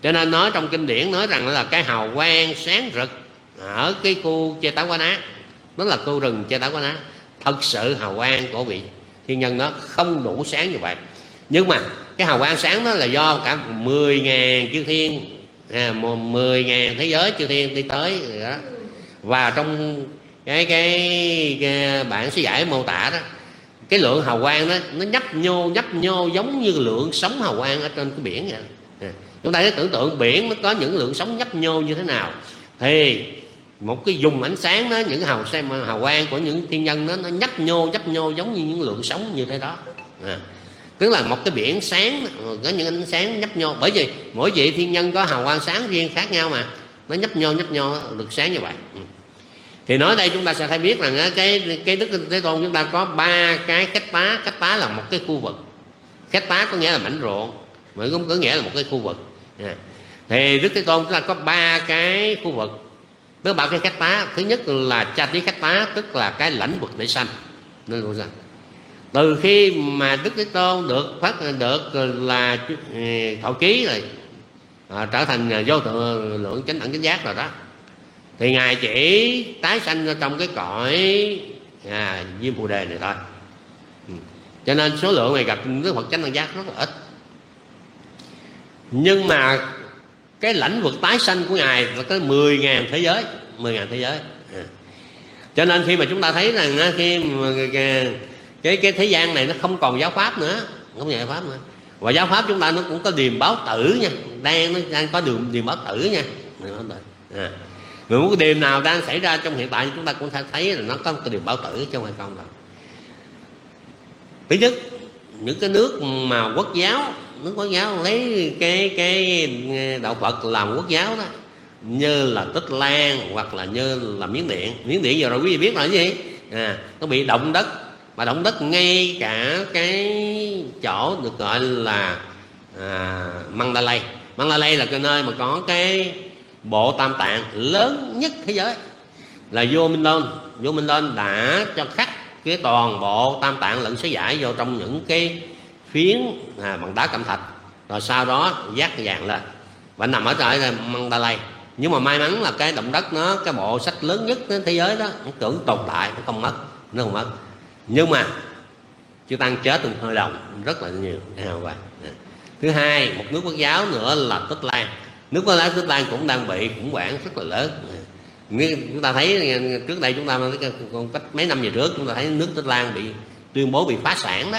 Cho nên nói trong kinh điển nói rằng là cái hào quang sáng rực ở cái khu Chê Tá Quá Ná, đó là khu rừng Chê Tá Quá Ná, thật sự hào quang của vị thiên nhân đó không đủ sáng như vậy. Nhưng mà cái hào quang sáng đó là do cả mười ngàn chư thiên, à, mười ngàn thế giới chư thiên đi tới đó. Và trong cái, cái, cái bản sứ giải mô tả đó, cái lượng hào quang đó nó nhấp nhô nhấp nhô giống như lượng sóng hào quang ở trên cái biển vậy. À, chúng ta cứ tưởng tượng biển nó có những lượng sóng nhấp nhô như thế nào, thì một cái vùng ánh sáng đó, những hào xem hào quang của những thiên nhân đó nó nhấp nhô nhấp nhô giống như những lượng sóng như thế đó. À, tức là một cái biển sáng có những ánh sáng nhấp nhô, bởi vì mỗi vị thiên nhân có hào quang sáng riêng khác nhau mà nó nhấp nhô nhấp nhô được sáng như vậy. Thì nói đây chúng ta sẽ thấy biết rằng cái cái Đức Thế Tôn chúng ta có ba cái khách tá. Khách tá là một cái khu vực, khách tá có nghĩa là mảnh ruộng, mà cũng có nghĩa là một cái khu vực. À, thì Đức Thế Tôn chúng ta có ba cái khu vực, tức ba cái khách tá. Thứ nhất là cha tí khách tá, tức là cái lãnh vực để sanh. Nên luôn rằng từ khi mà Đức Thế Tôn được phát được là thọ ký rồi, à, trở thành vô thượng lượng chánh đẳng chánh giác rồi đó, thì ngài chỉ tái sanh trong cái cõi à, Diêm Phù Đề này thôi. Ừ. Cho nên số lượng này gặp Đức Phật chánh đẳng giác rất là ít. Nhưng mà cái lãnh vực tái sanh của ngài là tới mười ngàn thế giới, mười ngàn thế giới. À. Cho nên khi mà chúng ta thấy rằng khi mà cái cái thế gian này nó không còn giáo pháp nữa, không còn giáo pháp nữa, và giáo pháp chúng ta nó cũng có điềm báo tử nha, đang nó đang có đường điềm báo tử nha. À. Người muốn cái điềm nào đang xảy ra trong hiện tại chúng ta cũng thể thấy là nó có một cái điềm báo tử chứ không phải không đâu. Thứ nhất, những cái nước mà quốc giáo, nước quốc giáo lấy cái cái đạo Phật làm quốc giáo đó, như là Tích Lan hoặc là như là Miến Điện. Miến Điện giờ rồi quý vị biết là cái gì? À, nó bị động đất, mà động đất ngay cả cái chỗ được gọi là à, Mandalay. Mandalay là cái nơi mà có cái bộ tam tạng lớn nhất thế giới, là vua Minh Đôn. Vua Minh Đôn đã cho khắc cái toàn bộ tam tạng lẫn sớ giải vô trong những cái phiến à, bằng đá cẩm thạch, rồi sau đó vác vàng lên và nằm ở tại Mandalay. Nhưng mà may mắn là cái động đất nó, cái bộ sách lớn nhất thế giới đó, nó tưởng tồn tại, nó không mất, nó không mất. Nhưng mà chư tăng chết từng hơi đồng rất là nhiều. Thứ hai, một nước quốc giáo nữa là Tích Lan. Nước quốc giáo Tích Lan cũng đang bị khủng hoảng rất là lớn. Chúng ta thấy trước đây, chúng ta còn cách mấy năm về trước, chúng ta thấy nước Tích Lan bị tuyên bố bị phá sản đó.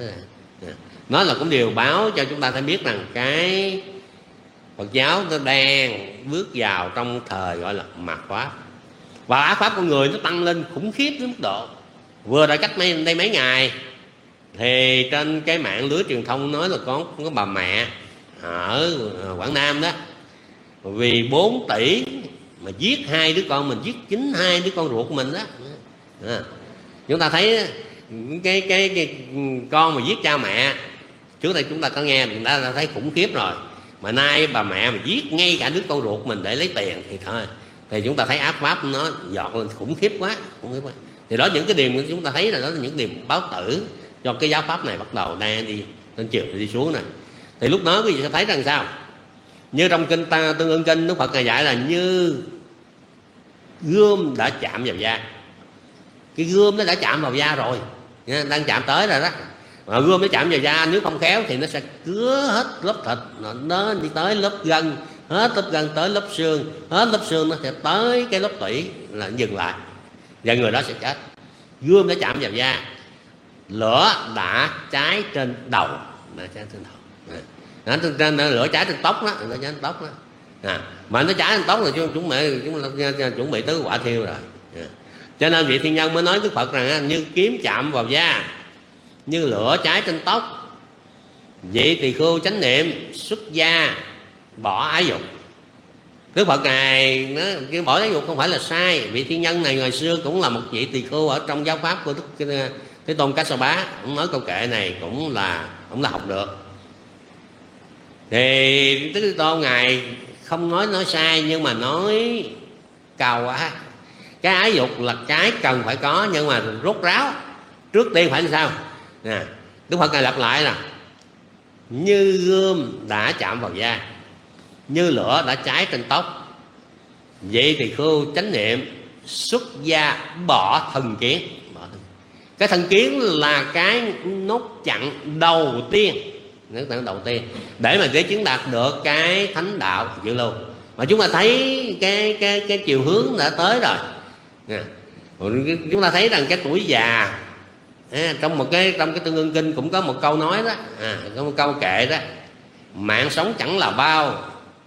Nó là cũng điều báo cho chúng ta thấy biết rằng cái Phật giáo nó đang bước vào trong thời gọi là mạt pháp, và ác pháp con người nó tăng lên khủng khiếp đến mức độ. Vừa đã cách mấy đây mấy ngày thì trên cái mạng lưới truyền thông nói là có có bà mẹ ở Quảng Nam đó, vì bốn tỷ mà giết hai đứa con mình, giết chính hai đứa con ruột của mình đó. À, chúng ta thấy cái, cái cái con mà giết cha mẹ, trước đây chúng ta có nghe, chúng ta đã thấy khủng khiếp rồi, mà nay bà mẹ mà giết ngay cả đứa con ruột mình để lấy tiền thì thôi, thì chúng ta thấy ác pháp nó dọt lên khủng khiếp quá, khủng khiếp quá. Thì đó những cái điều chúng ta thấy là đó là những điều báo tử cho cái giáo pháp này bắt đầu đang đi lên chiều đi xuống này. Thì lúc đó quý vị sẽ thấy rằng sao? Như trong kinh ta Tương Ưng Kinh, Đức Phật ngài dạy là như gươm đã chạm vào da. Cái gươm nó đã chạm vào da rồi, đang chạm tới rồi đó. Mà gươm nó chạm vào da, nếu không khéo thì nó sẽ cứa hết lớp thịt, nó đi tới lớp gân, hết lớp gân tới lớp xương, hết lớp xương nó sẽ tới cái lớp tủy là dừng lại, và người đó sẽ chết. Gươm đã chạm vào da, lửa đã cháy trên đầu, đã cháy trên đầu. Đó, trên lửa cháy trên tóc đó, nó cháy trên tóc đó. À, mà nó cháy trên tóc là chúng chúng mẹ chúng chuẩn bị tới quả thiêu rồi. À, cho nên vị thiên nhân mới nói Đức Phật rằng như kiếm chạm vào da, như lửa cháy trên tóc. Vậy thì khưu chánh niệm xuất gia bỏ ái dục. Đức Phật ngài nó cái bỏ ái dục không phải là sai. Vị thiên nhân này ngày xưa cũng là một vị tỳ khưu ở trong giáo pháp của Đức Thế Tôn Kassapa. Ông nói câu kệ này cũng là ông là học được. Thì Đức Thế Tôn ngài không nói nói sai, nhưng mà nói cao quá. Cái ái dục là cái cần phải có, nhưng mà rốt ráo. Trước tiên phải làm sao? Nè, Đức Phật ngài lặp lại là như gươm đã chạm vào da. như lửa đã cháy trên tóc. Vậy thì khưu chánh niệm xuất gia bỏ thân kiến. Cái thân kiến là cái nốt chặn đầu tiên, nốt chặn đầu tiên để mà để chứng đạt được cái thánh đạo dự lưu. Mà chúng ta thấy cái cái cái chiều hướng đã tới rồi. Chúng ta thấy rằng cái tuổi già, à, trong một cái trong cái Tương Ưng Kinh cũng có một câu nói đó, à, có một câu kệ đó: mạng sống chẳng là bao,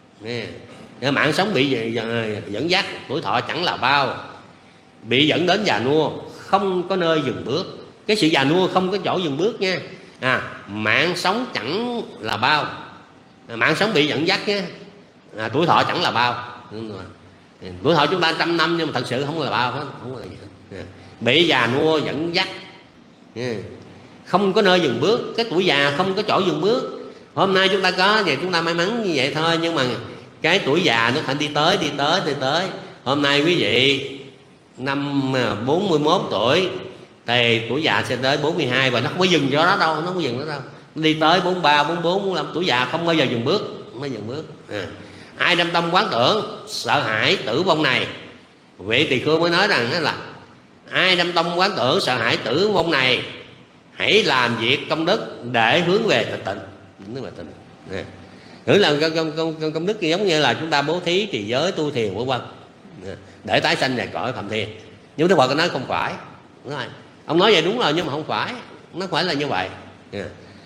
à, mạng sống bị dẫn dắt, tuổi thọ chẳng là bao, bị dẫn đến già nua, không có nơi dừng bước. Cái sự già nua không có chỗ dừng bước nha. À, mạng sống chẳng là bao, à, mạng sống bị dẫn dắt nha. À, tuổi thọ chẳng là bao. Tuổi thọ chúng ta trăm năm nhưng mà thật sự không là bao hết, không là gì hết. À, bị già nua dẫn dắt, à, không có nơi dừng bước. Cái tuổi già không có chỗ dừng bước. Hôm nay chúng ta có vậy, chúng ta may mắn như vậy thôi, nhưng mà cái tuổi già nó phải đi tới đi tới đi tới. Hôm nay quý vị năm bốn mươi mốt tuổi thì tuổi già sẽ tới bốn mươi hai, và nó không có dừng cho đó đâu, nó không có dừng đó đâu. Nó đi tới bốn mươi ba, bốn mươi bốn, bốn mươi lăm, tuổi già không bao giờ dừng bước, không bao giờ dừng bước. À, ai đâm tâm quán tưởng sợ hãi tử vong này. Vị Tỳ Khưu mới nói rằng là ai đâm tâm quán tưởng sợ hãi tử vong này, hãy làm việc công đức để hướng về tịnh tịnh. Hướng về tịnh. À, hướng là công, công, công, công đức giống như là chúng ta bố thí, trì giới, tu thiền vân vân, để tái sanh về cõi Phạm Thiên. Nhưng Đức Phật nói không phải. Đúng rồi. Ông nói vậy đúng rồi, nhưng mà không phải. Nó phải là như vậy. Yeah.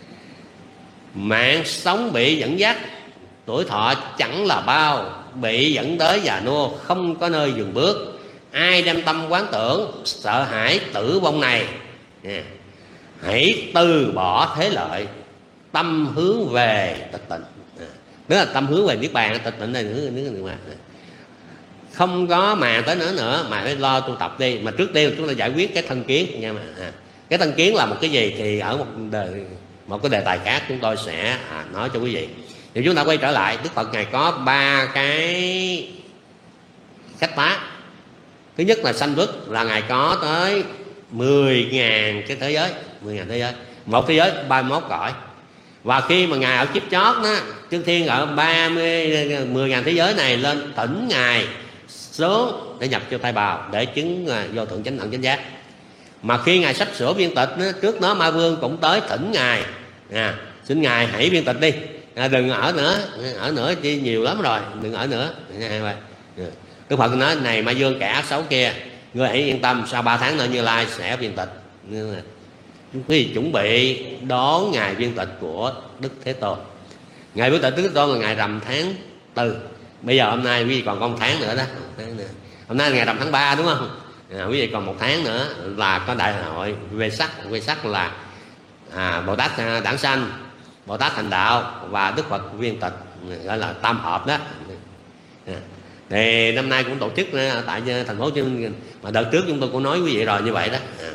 Mạng sống bị dẫn dắt, tuổi thọ chẳng là bao, bị dẫn tới già nua, không có nơi dừng bước. Ai đem tâm quán tưởng sợ hãi tử vong này, yeah, hãy từ bỏ thế lợi, tâm hướng về tịch tịnh. Yeah. Đó là tâm hướng về niết bàn. Tịch tịnh này hướng về niết bàn. Không có mà tới nữa nữa mà phải lo tu tập đi. Mà trước tiên chúng ta giải quyết cái thân kiến nha. Mà à, cái thân kiến là một cái gì thì ở một đề, một cái đề tài khác chúng tôi sẽ à, nói cho quý vị. Thì chúng ta quay trở lại, Đức Phật Ngài có ba cái khách tá. Thứ nhất là sanh vức, là Ngài có tới mười ngàn cái thế giới, mười ngàn thế giới, một thế giới ba mươi mốt cõi. Và khi mà Ngài ở kiếp chót đó, chư thiên ở ba mươi mười ngàn thế giới này lên thỉnh Ngài xuống để nhập cho Thai Bào để chứng vô thượng chánh đẳng chánh giác. Mà khi Ngài sắp sửa viên tịch, trước đó Ma Vương cũng tới thỉnh Ngài, à, xin Ngài hãy viên tịch đi, à, đừng ở nữa, ở nữa chi nhiều lắm rồi, đừng ở nữa. Đức Phật nói: này Ma Vương kẻ ác xấu kia, ngươi hãy yên tâm, sau ba tháng nữa Như Lai sẽ viên tịch. Quý vị chuẩn bị đón ngày viên tịch của Đức Thế Tôn. Ngày viên tịch Đức Thế Tôn là ngày rằm tháng tư. Bây giờ hôm nay quý vị còn có một tháng nữa đó. Hôm nay là ngày rằm tháng ba đúng không? À, quý vị còn một tháng nữa là có đại hội về sắc. Về sắc là à, Bồ Tát Đản Sanh, Bồ Tát Thành Đạo và Đức Phật viên tịch, gọi là tam hợp đó. À, thì năm nay cũng tổ chức tại thành phố Hồ Chí Minh, mà đợt trước chúng tôi cũng nói quý vị rồi như vậy đó. À.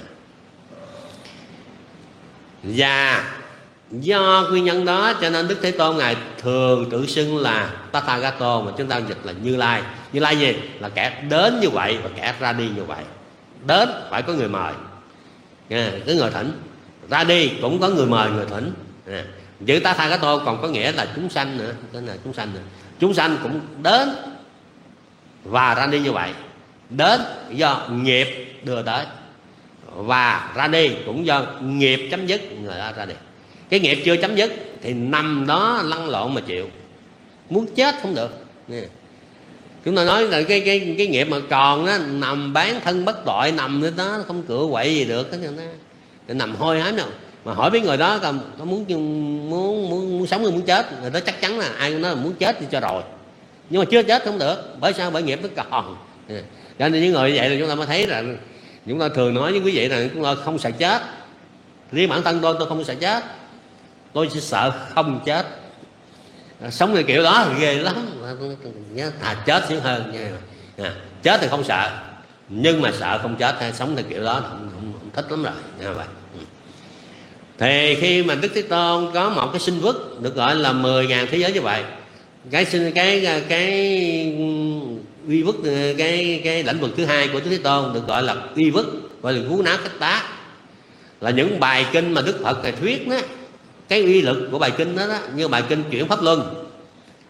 Và do nguyên nhân đó cho nên Đức Thế Tôn Ngài thường tự xưng là Tathagato, mà chúng ta dịch là Như Lai. Như Lai gì? Là kẻ đến như vậy và kẻ ra đi như vậy. Đến phải có người mời, à, có người thỉnh. Ra đi cũng có người mời, người thỉnh. À, chữ Tathagato còn có nghĩa là chúng sanh nữa, tên là chúng sanh nữa. Chúng sanh cũng đến và ra đi như vậy. Đến do nghiệp đưa tới, và ra đi cũng do nghiệp chấm dứt người ta ra đi. Cái nghiệp chưa chấm dứt thì nằm đó lăn lộn mà chịu, muốn chết không được. Chúng ta nói là cái cái cái nghiệp mà còn đó, nằm bán thân bất tội, nằm lên đó không cựa quậy gì được, nó nằm hôi hám đâu. Mà hỏi mấy người đó có muốn muốn muốn muốn sống hay muốn chết, người đó chắc chắn là ai cũng nói là muốn chết đi cho rồi, nhưng mà chưa chết không được. Bởi sao? Bởi nghiệp nó còn. Cho nên những người như vậy là chúng ta mới thấy là chúng ta thường nói với quý vị là chúng ta không sợ chết. Riêng bản thân tôi tôi không sợ chết, tôi chỉ sợ không chết. Sống như kiểu đó thì ghê lắm, thà chết xíu hơn nha. À, chết thì không sợ, nhưng mà sợ không chết hay sống theo kiểu đó không, không, không thích lắm rồi nha vậy. Thì khi mà Đức Thế Tôn có một cái sinh vức được gọi là mười ngàn thế giới như vậy, cái sinh cái cái uy vức, cái cái lĩnh vực thứ hai của Đức Thế Tôn được gọi là uy vức, gọi là Cú Ná Cách Tá, là những bài kinh mà Đức Phật Ngài thuyết đó. Cái uy lực của bài kinh đó, đó như bài kinh Chuyển Pháp Luân,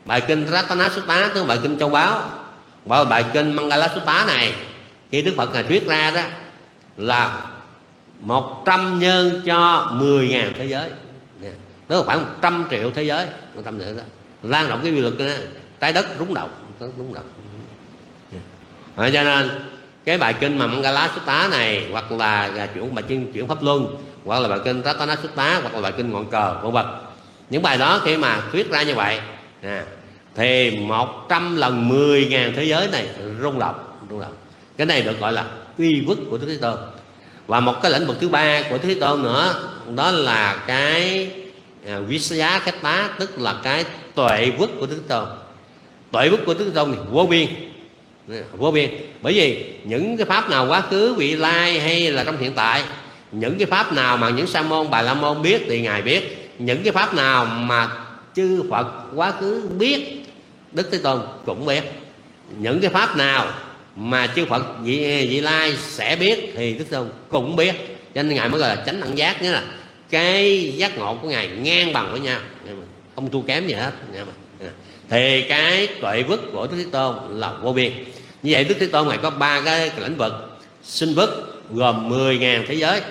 bài kinh Ratana Sutta, tức là bài kinh châu báu, và bài kinh Mangala Sutta này khi Đức Phật ngài thuyết ra đó là một trăm nhân cho mười ngàn thế giới, tức là khoảng một trăm triệu thế giới, một trăm triệu đó lan rộng cái quy luật đó, trái đất rung động, rung động. À, cho nên cái bài kinh mà Mangala Sutta này, hoặc là chuyển bài kinh chuyển pháp luân, hoặc là bài kinh Ratana Sutta, hoặc là bài kinh ngọn cờ, vân vân, những bài đó khi mà thuyết ra như vậy à, thì một trăm lần mười ngàn thế giới này rung động, rung động. Cái này được gọi là uy vức của Đức Thế Tôn. Và một cái lĩnh vực thứ ba của Đức Thế Tôn nữa, đó là cái à, Visaya Khetta, tức là cái tuệ vức của Đức Thế Tôn. Tuệ vức của Đức Thế Tôn thì vô biên, vô biên. Bởi vì những cái pháp nào quá khứ, vị lai hay là trong hiện tại, những cái pháp nào mà những sa môn, bà la môn biết thì ngài biết, những cái pháp nào mà chư Phật quá khứ biết, Đức Thế Tôn cũng biết. Những cái pháp nào mà chư Phật vị, vị lai sẽ biết thì Đức Thế Tôn cũng biết. Cho nên ngài mới gọi là chánh đẳng giác, nghĩa là cái giác ngộ của ngài ngang bằng với nhau, không thua kém gì hết. Thì cái tuệ vức của Đức Thế Tôn là vô biên. Như vậy Đức Thế Tôn ngài có ba cái lĩnh vực: sinh vức gồm mười ngàn thế giới,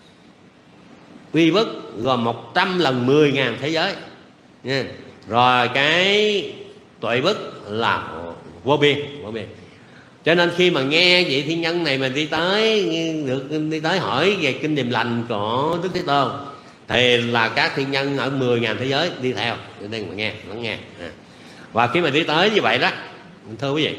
uy vức gồm một trăm lần mười ngàn thế giới, rồi cái tuệ vức là vô biên, vô biên. Cho nên khi mà nghe vị thiên nhân này mà đi tới, được đi tới hỏi về kinh điềm lành của Đức Thế Tôn, thì là các thiên nhân ở mười ngàn thế giới đi theo, đi đây mà nghe, lắng nghe. Và khi mà đi tới như vậy đó, thưa quý vị,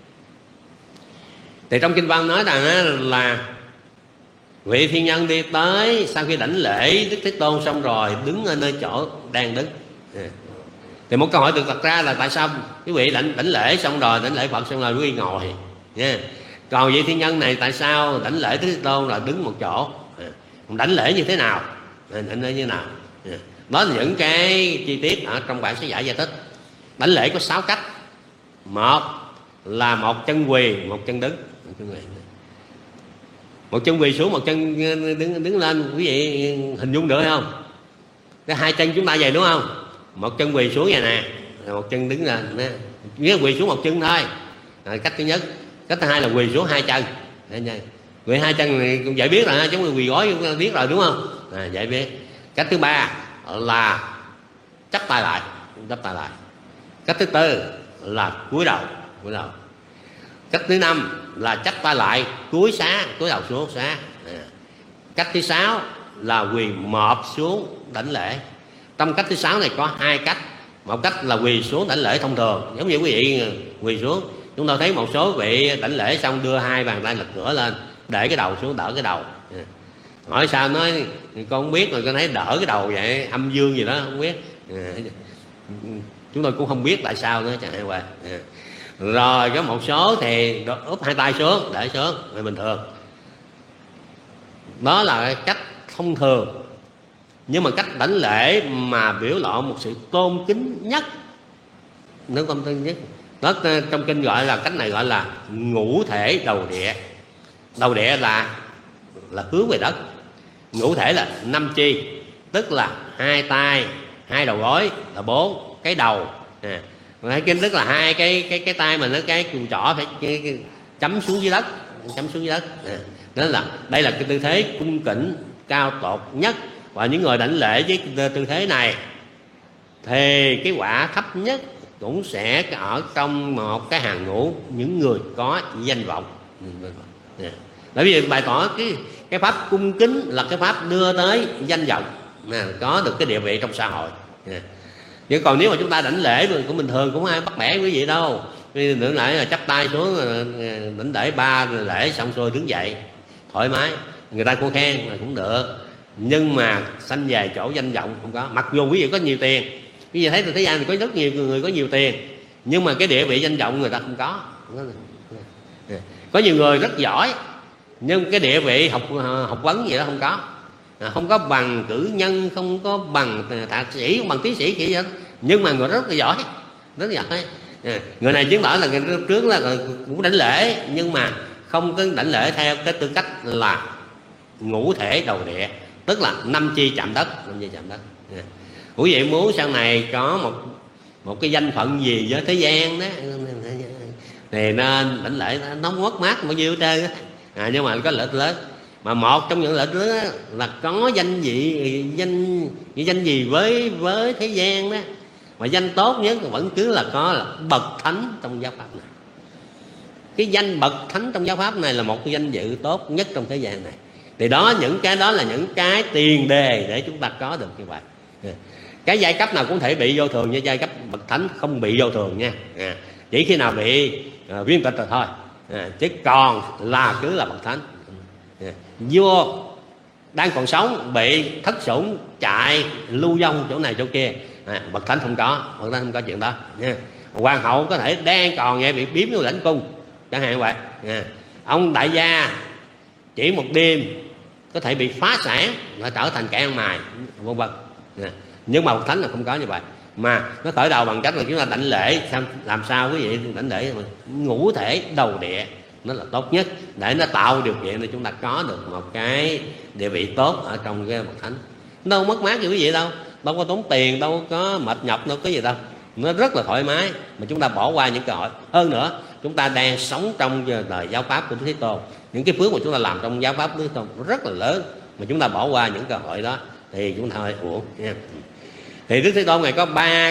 thì trong kinh văn nói rằng là vị thiên nhân đi tới sau khi đảnh lễ Đức Thế Tôn xong rồi đứng ở nơi chỗ đang đứng. Thì một câu hỏi được đặt ra là tại sao quý vị đảnh, đảnh lễ xong rồi, đảnh lễ Phật xong rồi quý vị ngồi nha. Còn vị thiên nhân này tại sao đảnh lễ Đức Thế Tôn là đứng một chỗ? Đảnh lễ như thế nào? Đảnh lễ như thế nào? Đó là những cái chi tiết ở trong bản sách giải giải thích. Đảnh lễ có sáu cách. Một là một chân quỳ, một chân đứng. Một chân quỳ, một chân quỳ xuống, một chân đứng đứng lên. Quý vị hình dung được không? Cái hai chân chúng ta vậy đúng không? Một chân quỳ xuống vậy nè, một chân đứng lên. Nghĩa là quỳ xuống một chân thôi. Rồi, cách thứ nhất. Cách thứ hai là quỳ xuống hai chân. Quỳ hai chân này cũng dễ biết rồi, giống như quỳ gối cũng biết rồi đúng không? À, dễ biết. Cách thứ ba là chắp tay lại, chắp tay lại. Cách thứ tư là cúi đầu, cúi đầu. Cách thứ năm là chắp tay lại, cúi xá, cúi đầu xuống xá. À. Cách thứ sáu là quỳ mọp xuống đảnh lễ. Trong cách thứ sáu này có hai cách. Một cách là quỳ xuống đảnh lễ thông thường, giống như quý vị quỳ xuống. Chúng ta thấy một số vị đảnh lễ xong đưa hai bàn tay lật ngửa lên, để cái đầu xuống, đỡ cái đầu. À. Hỏi sao nói con không biết, rồi con thấy đỡ cái đầu vậy, âm dương gì đó không biết. À. Chúng tôi cũng không biết tại sao nữa, chẳng hạn vậy. À. Rồi có một số thì úp hai tay xuống, để xuống là bình thường. Đó là cách thông thường. Nhưng mà cách đảnh lễ mà biểu lộ một sự tôn kính nhất, nếu không tôn nhất, đó trong kinh gọi là cách này gọi là ngũ thể đầu địa. Đầu địa là là hướng về đất. Ngũ thể là năm chi, tức là hai tay, hai đầu gối là bốn, cái đầu. À. Cái kinh tức là hai cái cái cái tay mà nó cái cùi trỏ phải cái, cái, chấm xuống dưới đất, chấm xuống dưới đất. À. Đó là đây là cái tư thế cung kính cao tột nhất. Và những người đảnh lễ với tư thế này thì cái quả thấp nhất cũng sẽ ở trong một cái hàng ngũ những người có danh vọng. À. Bởi vì bày tỏ cái cái pháp cung kính là cái pháp đưa tới danh vọng, à, có được cái địa vị trong xã hội. À. Nhưng còn nếu mà chúng ta đảnh lễ cũng bình thường, cũng ai bắt bẻ quý vị đâu. Đừng lại là chắp tay xuống đảnh lễ ba lễ xong rồi đứng dậy thoải mái, người ta cũng khen là cũng được. Nhưng mà sanh về chỗ danh vọng không có. Mặc dù quý vị có nhiều tiền, quý vị thấy từ thế gian thì có rất nhiều người có nhiều tiền, nhưng mà cái địa vị danh vọng người ta không có. Có nhiều người rất giỏi, nhưng cái địa vị học học vấn gì đó không có. Không có bằng cử nhân, không có bằng thạc sĩ, không bằng tiến sĩ gì hết. Nhưng mà người rất là giỏi, rất là giỏi. Người này chứng tỏ là người trước là cũng đảnh lễ, nhưng mà không có đảnh lễ theo cái tư cách là ngũ thể đầu địa, tức là năm chi chạm đất, năm chi chạm đất. Quý vị muốn sau này có một một cái danh phận gì với thế gian đó, thì nên đảnh lễ nó không mất mát bao nhiêu hết trơn á. À, nhưng mà có lợi ích lớn, mà một trong những lợi ích lớn là có danh vị danh danh gì với với thế gian đó, mà danh tốt nhất vẫn cứ là có là bậc thánh trong giáo pháp này. Cái danh bậc thánh trong giáo pháp này là một cái danh dự tốt nhất trong thế gian này. Thì đó, những cái đó là những cái tiền đề để chúng ta có được như vậy. Cái giai cấp nào cũng thể bị vô thường, như giai cấp bậc thánh không bị vô thường nha. À, chỉ khi nào bị à, viên tịch rồi thôi. À, chứ còn là cứ là bậc thánh. À, vua đang còn sống bị thất sủng chạy lưu vong chỗ này chỗ kia, à, bậc thánh không có, bậc thánh không có chuyện đó nha. Hoàng hậu có thể đang còn nghe bị biếm vô lãnh cung chẳng hạn vậy. À, ông đại gia chỉ một đêm có thể bị phá sản và trở thành kẻ ăn mày vân vân. À, nhưng mà bậc thánh là không có như vậy, mà nó khởi đầu bằng cách là chúng ta đảnh lễ. Làm sao quý vị đảnh lễ ngũ thể đầu địa, nó là tốt nhất để nó tạo điều kiện để chúng ta có được một cái địa vị tốt ở trong cái bậc thánh. Đâu mất mát gì quý vị đâu, đâu có tốn tiền, đâu có mệt nhọc, đâu có gì đâu, nó rất là thoải mái. Mà chúng ta bỏ qua những cơ hội. Hơn nữa, chúng ta đang sống trong đời giáo pháp của Đức Thế Tôn, những cái phước mà chúng ta làm trong giáo pháp của Đức Thế Tôn rất là lớn, mà chúng ta bỏ qua những cơ hội đó thì chúng ta hơi uổng nha. Thì Đức Thế Tôn này có ba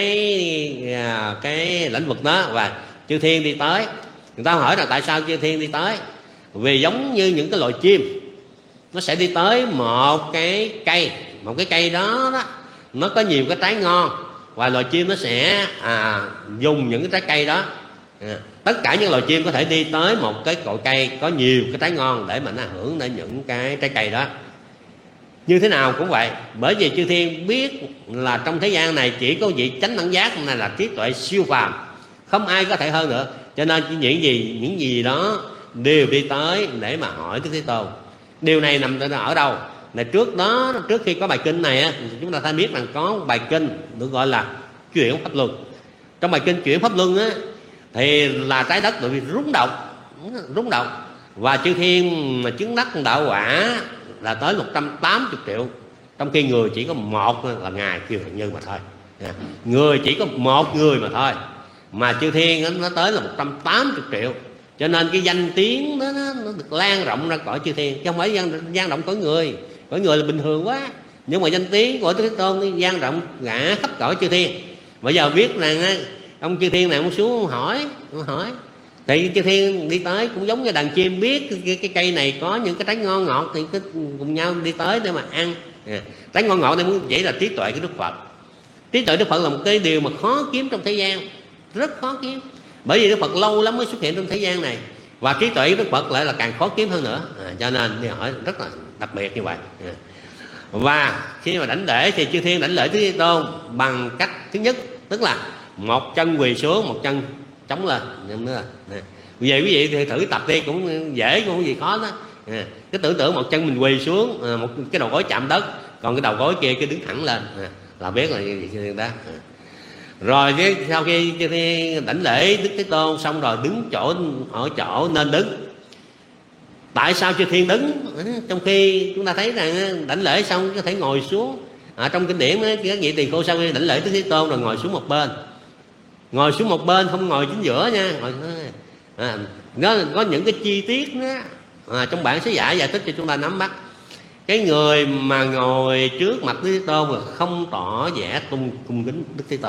cái cái lĩnh vực đó, và chư thiên đi tới. Người ta hỏi là tại sao chư thiên đi tới? Vì giống như những cái loài chim, nó sẽ đi tới một cái cây, một cái cây đó, đó nó có nhiều cái trái ngon, và loài chim nó sẽ à, dùng những cái trái cây đó. À, tất cả những loài chim có thể đi tới một cái cội cây có nhiều cái trái ngon để mà nó hưởng đến những cái trái cây đó. Như thế nào cũng vậy, bởi vì chư thiên biết là trong thế gian này chỉ có vị chánh đẳng giác này là trí tuệ siêu phàm, không ai có thể hơn nữa. Cho nên những gì những gì đó đều đi tới để mà hỏi Đức Thế Tôn. Điều này nằm ở đâu? Này trước đó, trước khi có bài kinh này chúng ta phải biết rằng có bài kinh được gọi là chuyển pháp luân. Trong bài kinh chuyển pháp luân á, thì là trái đất bị rung động, rung động, và chư thiên mà chứng đắc đạo quả là tới một trăm tám mươi triệu, trong khi người chỉ có một là ngài Kiều Hằng Như mà thôi. Người chỉ có một người mà thôi, mà chư thiên nó tới là một trăm tám mươi triệu. Cho nên cái danh tiếng đó nó, nó được lan rộng ra cõi chư thiên, chứ không phải gian, gian rộng cõi người. Cõi người là bình thường quá, nhưng mà danh tiếng của Đức Thế Tôn gian rộng cả khắp cõi chư thiên. Bây giờ biết rằng ông chư thiên này ông xuống hỏi, ông hỏi thì chư thiên đi tới cũng giống như đàn chim biết cái, cái cây này có những cái trái ngon ngọt thì cứ cùng nhau đi tới để mà ăn. À, trái ngon ngọt này muốn chỉ là trí tuệ của Đức Phật. Trí tuệ Đức Phật là một cái điều mà khó kiếm trong thế gian, rất khó kiếm, bởi vì Đức Phật lâu lắm mới xuất hiện trong thế gian này, và trí tuệ của Đức Phật lại là càng khó kiếm hơn nữa. À, cho nên đi hỏi rất là đặc biệt như vậy. À, và khi mà đảnh lễ thì chư thiên đảnh lễ Đức Thế Tôn bằng cách thứ nhất, tức là một chân quỳ xuống, một chân chống lên. Vì vậy quý vị thì thử tập đi, cũng dễ, cũng không gì khó đó. À, cái tưởng tượng một chân mình quỳ xuống, à, một cái đầu gối chạm đất, còn cái đầu gối kia cứ đứng thẳng lên, à, là biết là gì đó. À. Rồi cái sau khi chư thiên đảnh lễ Đức Thế Tôn xong rồi đứng chỗ ở chỗ nên đứng. Tại sao chư thiên đứng trong khi chúng ta thấy rằng đảnh lễ xong có thể ngồi xuống? À, trong kinh điển các vị tỳ kheo sau khi đảnh lễ Đức Thế Tôn rồi ngồi xuống một bên, ngồi xuống một bên, không ngồi chính giữa nha. À, nó có những cái chi tiết đó, à, trong bản sớ giả giải thích cho chúng ta nắm bắt. Cái người mà ngồi trước mặt Đức Thế Tôn là không tỏ vẻ tung cung kính Đức Thế Tôn.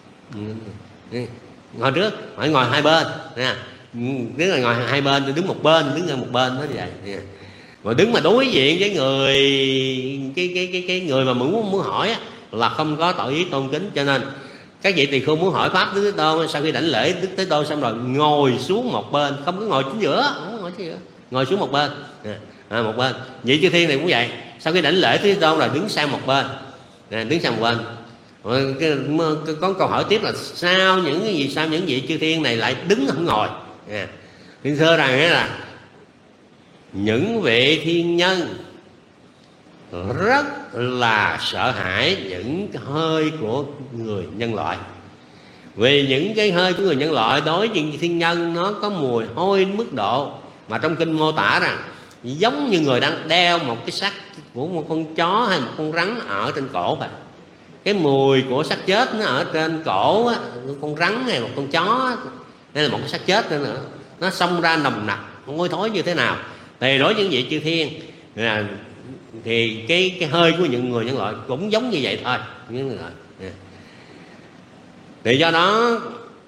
Ngồi trước phải ngồi hai bên nha, đứng là ngồi hai bên, đứng một bên, đứng ở một bên đó vậy. Rồi đứng mà đối diện với người cái cái cái cái người mà muốn muốn hỏi á, là không có tỏ ý tôn kính. Cho nên các vị tỳ kheo muốn hỏi pháp Đức Thế Tôn, sau khi đảnh lễ Đức Thế Tôn xong rồi ngồi xuống một bên, không có ngồi chính giữa, không có ngồi chính giữa, ngồi xuống một bên. À, một bên. Vị chư thiên này cũng vậy, sau khi đảnh lễ Đức Thế Tôn rồi đứng sang một bên, à, đứng sang một bên. Có câu hỏi tiếp là sao những cái gì sao những vị chư thiên này lại đứng không ngồi? À, thiên thưa rằng là những vị thiên nhân rất là sợ hãi những hơi của người nhân loại, vì những cái hơi của người nhân loại đối với thiên nhân nó có mùi hôi mức độ mà trong kinh mô tả rằng giống như người đang đeo một cái xác của một con chó hay một con rắn ở trên cổ vậy. cái mùi của xác chết nó ở trên cổ á, con rắn hay một con chó hay là một cái xác chết nữa, nó xông ra nồng nặc hôi thối như thế nào, thì đối với những vị chư thiên là thì cái cái hơi của những người nhân loại cũng giống như vậy thôi. Thì do đó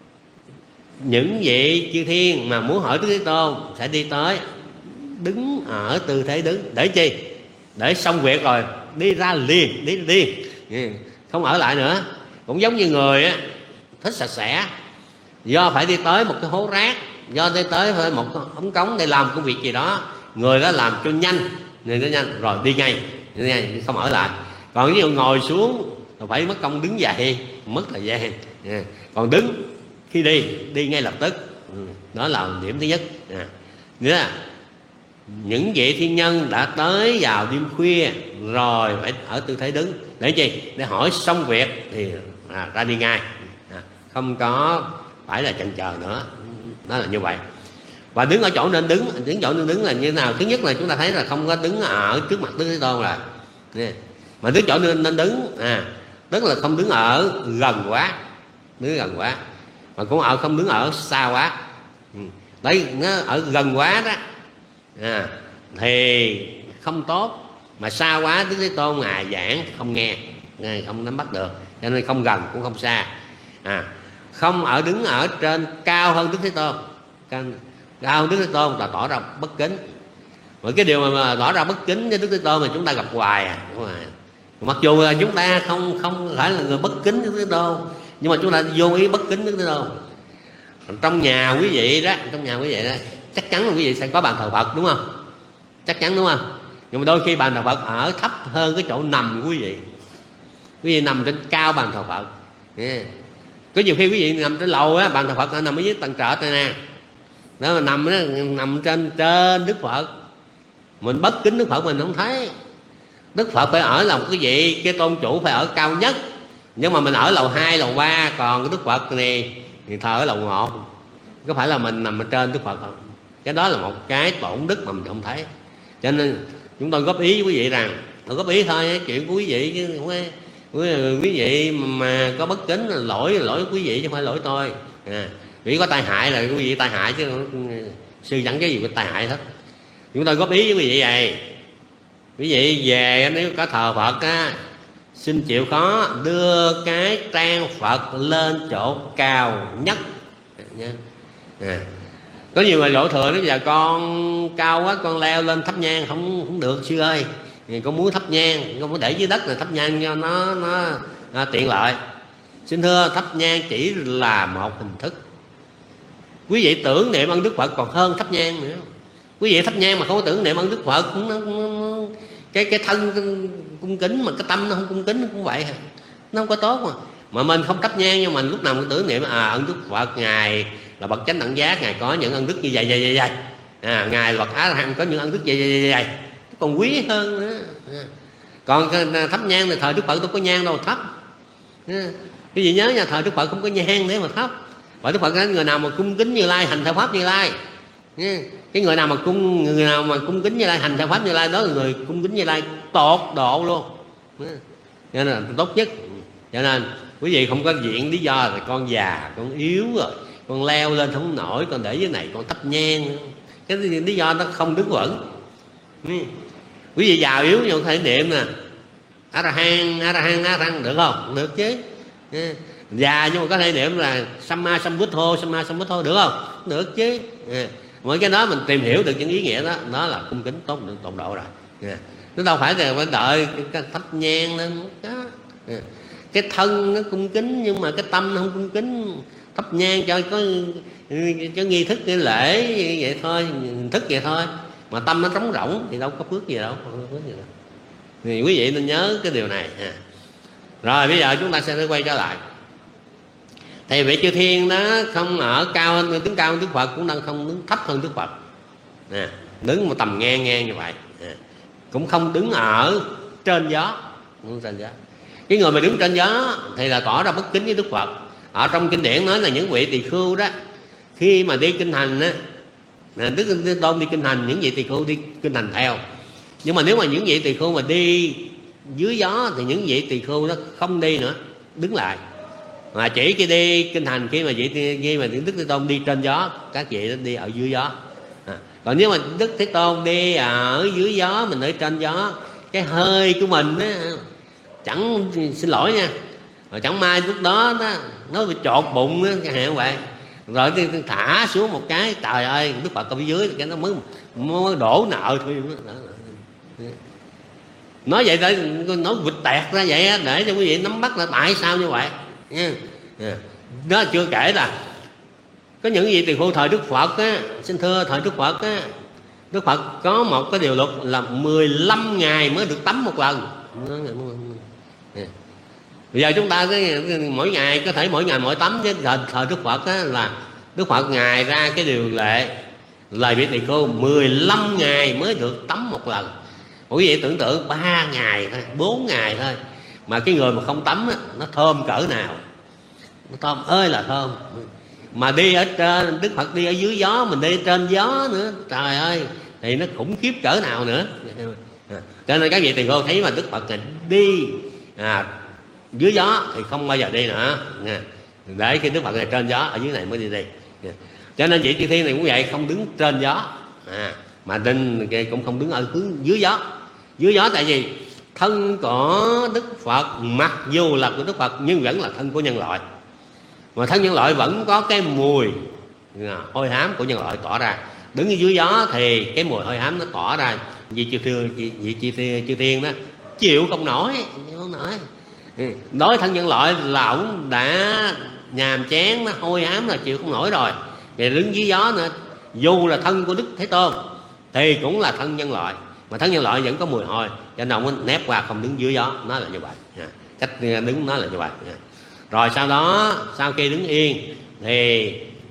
những vị chư thiên mà muốn hỏi Đức Thế Tôn sẽ đi tới đứng ở tư thế đứng. Để chi? Để xong việc rồi đi ra liền, đi liền, không ở lại nữa. Cũng giống như người á, thích sạch sẽ, do phải đi tới một cái hố rác, do đi tới phải một cái ống cống để làm công việc gì đó, người đó làm cho nhanh, người đó nhanh rồi đi ngay, đi ngay, không ở lại. Còn ví dụ ngồi xuống rồi phải mất công đứng dậy, mất thời gian. Còn đứng khi đi đi ngay lập tức, đó là điểm thứ nhất. Nghĩa là những vị thiên nhân đã tới vào đêm khuya rồi phải ở tư thế đứng. Để chi? Để hỏi xong việc thì à, ra đi ngay, à, không có phải là chần chờ nữa. Đó là như vậy. Và đứng ở chỗ nên đứng, đứng chỗ nên đứng là như thế nào? Thứ nhất là chúng ta thấy là không có đứng ở trước mặt Đức Thế Tôn rồi, mà đứng chỗ nên, nên đứng, à, tức là không đứng ở gần quá, đứng gần quá, mà cũng ở không đứng ở xa quá. Đấy, nó ở gần quá đó, à, thì không tốt, mà xa quá Đức Thế Tôn ngài giảng không nghe, không nắm bắt được, cho nên không gần cũng không xa. À, không ở đứng ở trên cao hơn Đức Thế Tôn, cao hơn Đức Thế Tôn là tỏ ra bất kính. Mà cái điều mà, mà tỏ ra bất kính với Đức Thế Tôn mà chúng ta gặp hoài à, mặc dù là chúng ta không không phải là người bất kính với Đức Thế Tôn, nhưng mà chúng ta vô ý bất kính với Đức Thế Tôn. Trong nhà quý vị đó, trong nhà quý vị đó, chắc chắn là quý vị sẽ có bàn thờ Phật, đúng không? Chắc chắn, đúng không? Nhưng mà đôi khi bàn thờ Phật ở thấp hơn cái chỗ nằm của quý vị. Quý vị nằm trên cao bàn thờ Phật. Yeah. Có nhiều khi quý vị nằm trên lầu á, bàn thờ Phật nằm ở dưới tầng trệt này nè. Đó mà nằm đó, nằm trên trên Đức Phật. Mình bất kính Đức Phật mình không thấy. Đức Phật phải ở là một cái vị, cái tôn chủ phải ở cao nhất. Nhưng mà mình ở lầu hai, lầu ba, còn cái Đức Phật này thì thờ ở lầu một. Có phải là mình nằm ở trên Đức Phật không? Cái đó là một cái tổn đức mà mình không thấy. Cho nên chúng tôi góp ý với quý vị rằng, tôi góp ý thôi, chuyện của quý vị chứ không phải quý, quý vị mà có bất kính là lỗi là lỗi quý vị chứ không phải lỗi tôi. À, quý có tai hại là quý vị tai hại chứ sư chẳng cái gì có tai hại hết. Chúng tôi góp ý với quý vị vậy. Quý vị về nếu có thờ Phật á, xin chịu khó đưa cái trang Phật lên chỗ cao nhất nha. À, có nhiều người đổ thừa nói giờ con cao quá con leo lên thắp nhang không không được sư ơi, con muốn thắp nhang con muốn để dưới đất là thắp nhang cho nó nó à, tiện lợi. Xin thưa, thắp nhang chỉ là một hình thức. Quý vị tưởng niệm ơn Đức Phật còn hơn thắp nhang nữa. Quý vị thắp nhang mà không có tưởng niệm ơn Đức Phật, nó, nó, cái cái thân cung kính mà cái tâm nó không cung kính cũng vậy, nó không có tốt mà. Mà mình không thắp nhang nhưng mình lúc nào cũng tưởng niệm à ơn Đức Phật, ngài là bậc chánh đẳng giác, ngài có những ân đức như vậy vậy vậy, à, ngài là bậc A La Hán có những ân đức vậy vậy vậy, còn quý hơn nữa. À, còn thắp nhang thì thời Đức Phật đâu có nhang đâu thắp. À, cái gì nhớ nha, thời Đức Phật không có nhang để mà thắp. Và Đức Phật nói người nào mà cung kính Như Lai hành theo pháp Như Lai, à, cái người nào mà cung người nào mà cung kính Như Lai hành theo pháp Như Lai đó là người cung kính Như Lai tột độ luôn. À, cho nên là tốt nhất. Cho nên quý vị không có diện lý do là con già, con yếu rồi, con leo lên không nổi, con để dưới này con thắp nhang, cái lý do nó không đứng vững. Quý vị giàu yếu nhưng có thể niệm nè A La Hán, A La Hán, A La Hán được không? Được chứ. Già nhưng mà có thể niệm là Samma Sambuddho, Samma Sambuddho được không? Được chứ. Mỗi cái đó mình tìm hiểu được những ý nghĩa đó, đó là cung kính tốt tột độ rồi. Nó đâu phải là phải đợi cái thắp nhang lên đó. Cái thân nó cung kính nhưng mà cái tâm nó không cung kính. Thắp nhang cho có cho nghi thức nghi lễ vậy thôi, hình thức vậy thôi, mà tâm nó trống rỗng thì đâu có phước gì đâu, không có phước gì đâu. Thì quý vị nên nhớ cái điều này. À, rồi bây giờ chúng ta sẽ quay trở lại. Thì vị chư thiên đó không ở cao hơn, đứng cao hơn Đức Phật, cũng đang không đứng thấp hơn Đức Phật. À, đứng một tầm ngang ngang như vậy. À, cũng không đứng ở trên gió, không trên gió. Cái người mà đứng trên gió thì là tỏ ra bất kính với Đức Phật. Ở trong kinh điển nói là những vị tỳ khưu đó khi mà đi kinh hành á, Đức Thế Tôn đi kinh hành, những vị tỳ khưu đi kinh hành theo. Nhưng mà nếu mà những vị tỳ khưu mà đi dưới gió thì những vị tỳ khưu đó không đi nữa, đứng lại, mà chỉ khi đi kinh hành, khi mà vị khi mà Đức Thế Tôn đi trên gió, các vị đó đi ở dưới gió. À, còn nếu mà Đức Thế Tôn đi ở dưới gió, mình ở trên gió, cái hơi của mình á, chẳng, xin lỗi nha, rồi chẳng may lúc đó, đó nó bị chột bụng á, chẳng hạn vậy, rồi thả xuống một cái, trời ơi, Đức Phật ở dưới cái nó mới mới đổ nợ thôi. Nói vậy thôi, nói vịt tẹt ra vậy á, để cho quý vị nắm bắt là tại sao như vậy nha. Đó chưa kể là có những vị tỳ khưu thời Đức Phật á, xin thưa thời Đức Phật á, Đức Phật có một cái điều luật là mười lăm ngày mới được tắm một lần. Bây giờ chúng ta cái, mỗi ngày có thể mỗi ngày mỗi tắm, chứ thời, thời Đức Phật á, là Đức Phật ngài ra cái điều lệ lời vị tỳ khưu mười lăm ngày mới được tắm một lần. Quý vị tưởng tượng ba ngày thôi, bốn ngày thôi, mà cái người mà không tắm á, nó thơm cỡ nào, nó thơm ơi là thơm. Mà đi ở trên, Đức Phật đi ở dưới gió, mình đi trên gió nữa, trời ơi, thì nó khủng khiếp cỡ nào nữa. Cho nên các vị tỳ khưu thấy mà Đức Phật đi à, dưới gió thì không bao giờ đi nữa, để khi Đức Phật này trên gió, ở dưới này mới đi đi. Cho nên vị chư thiên này cũng vậy, không đứng trên gió, à, mà đinh cũng không đứng ở hướng dưới gió. Dưới gió tại vì thân của Đức Phật mặc dù là của Đức Phật nhưng vẫn là thân của nhân loại, mà thân nhân loại vẫn có cái mùi hôi hám của nhân loại tỏ ra. Đứng dưới gió thì cái mùi hôi hám nó tỏ ra, vì chư thiên, vị chư thiên, chư thiên đó chịu không nổi, chịu không nổi. Đối thân nhân loại là ổng đã nhàm chán, nó hôi hám là chịu không nổi rồi, thì đứng dưới gió nữa, dù là thân của Đức Thế Tôn thì cũng là thân nhân loại, mà thân nhân loại vẫn có mùi hôi, cho nên ông nép qua không đứng dưới gió, nó là như vậy, cách đứng nó là như vậy. Rồi sau đó, sau khi đứng yên thì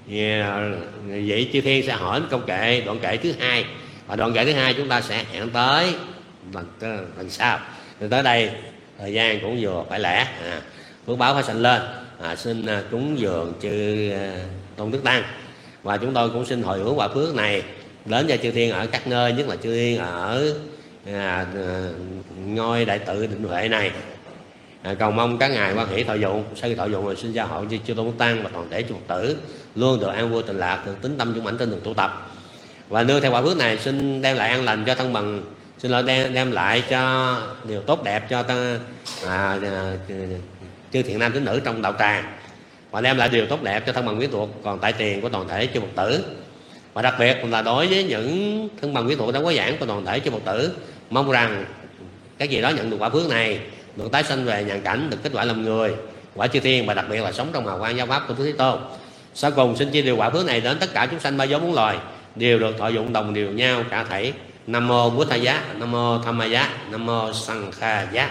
vị chư thiên sẽ hỏi câu kệ, đoạn kệ thứ hai, và đoạn kệ thứ hai chúng ta sẽ hẹn tới lần, lần sau. Thì tới đây thời gian cũng vừa phải lẽ, à, phước báo phải sanh lên, à, xin cúng dường chư Tôn Đức Tăng, và chúng tôi cũng xin hồi hướng quả phước này đến cho chư thiên ở các nơi, nhất là chư thiên ở à, ngôi đại tự Định Huệ này. À, cầu mong các ngài quan hỷ thọ dụng, sau khi thọ dụng rồi xin gia hộ cho chư Tôn Đức Tăng và toàn thể chư Phật tử luôn được an vui tịnh lạc, được tính tâm dũng mãnh trên đường tu tập. Và nương theo quả phước này xin đem lại an lành cho thân bằng, xin lỗi đem, đem lại cho điều tốt đẹp cho ta, à, à, chư thiện nam tín nữ trong đạo tràng, và đem lại điều tốt đẹp cho thân bằng quyến thuộc còn tại tiền của toàn thể chư Phật tử. Và đặc biệt là đối với những thân bằng quyến thuộc đã quá giảng của toàn thể chư Phật tử, mong rằng các vị đó nhận được quả phước này, được tái sanh về nhàn cảnh, được kết quả làm người, quả chư thiên, và đặc biệt là sống trong hào quang giáo pháp của Đức Thế Tôn. Sau cùng xin chia điều quả phước này đến tất cả chúng sanh ba giới bốn loài, đều được thọ dụng đồng đều nhau cả thảy. Nam mô Bụt Thầy Giá, Nam mô Tham Ma Giá, Nam mô Sanh Kha Giá.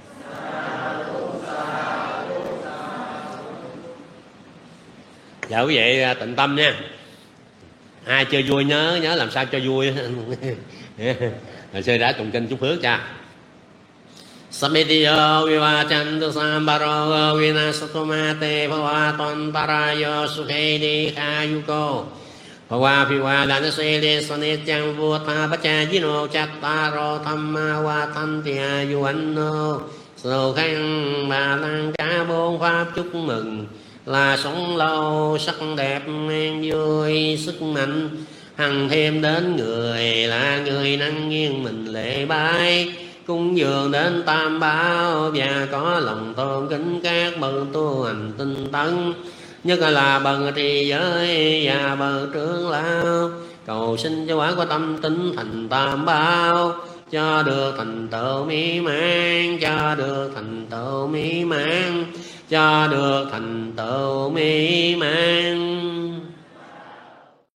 Dạ quý vị tịnh tâm nha. Ai chơi vui nhớ nhớ làm sao cho vui. Hồi xưa đã tụng kinh chúc phước cho. Samitiyo vivachantu sambaro vinasatomate bhavaton parayo sukhedi khayuko bhava phivadanasele sanechang vota bachajino chattaro thamma vatanti ayuvanno sukhang bà tăng cả bốn pháp chúc mừng là sống lâu sắc đẹp an vui sức mạnh hằng thêm đến người là người năng nghiêng mình lễ bái cúng dường đến tam bảo và có lòng tôn kính các bậc tu hành tinh tấn, nhất là bậc trì giới và bậc trưởng lão, cầu xin cho quả của tâm tính thành tam bảo, cho được thành tựu mỹ mãn, cho được thành tựu mỹ mãn, cho được thành tựu mỹ mãn.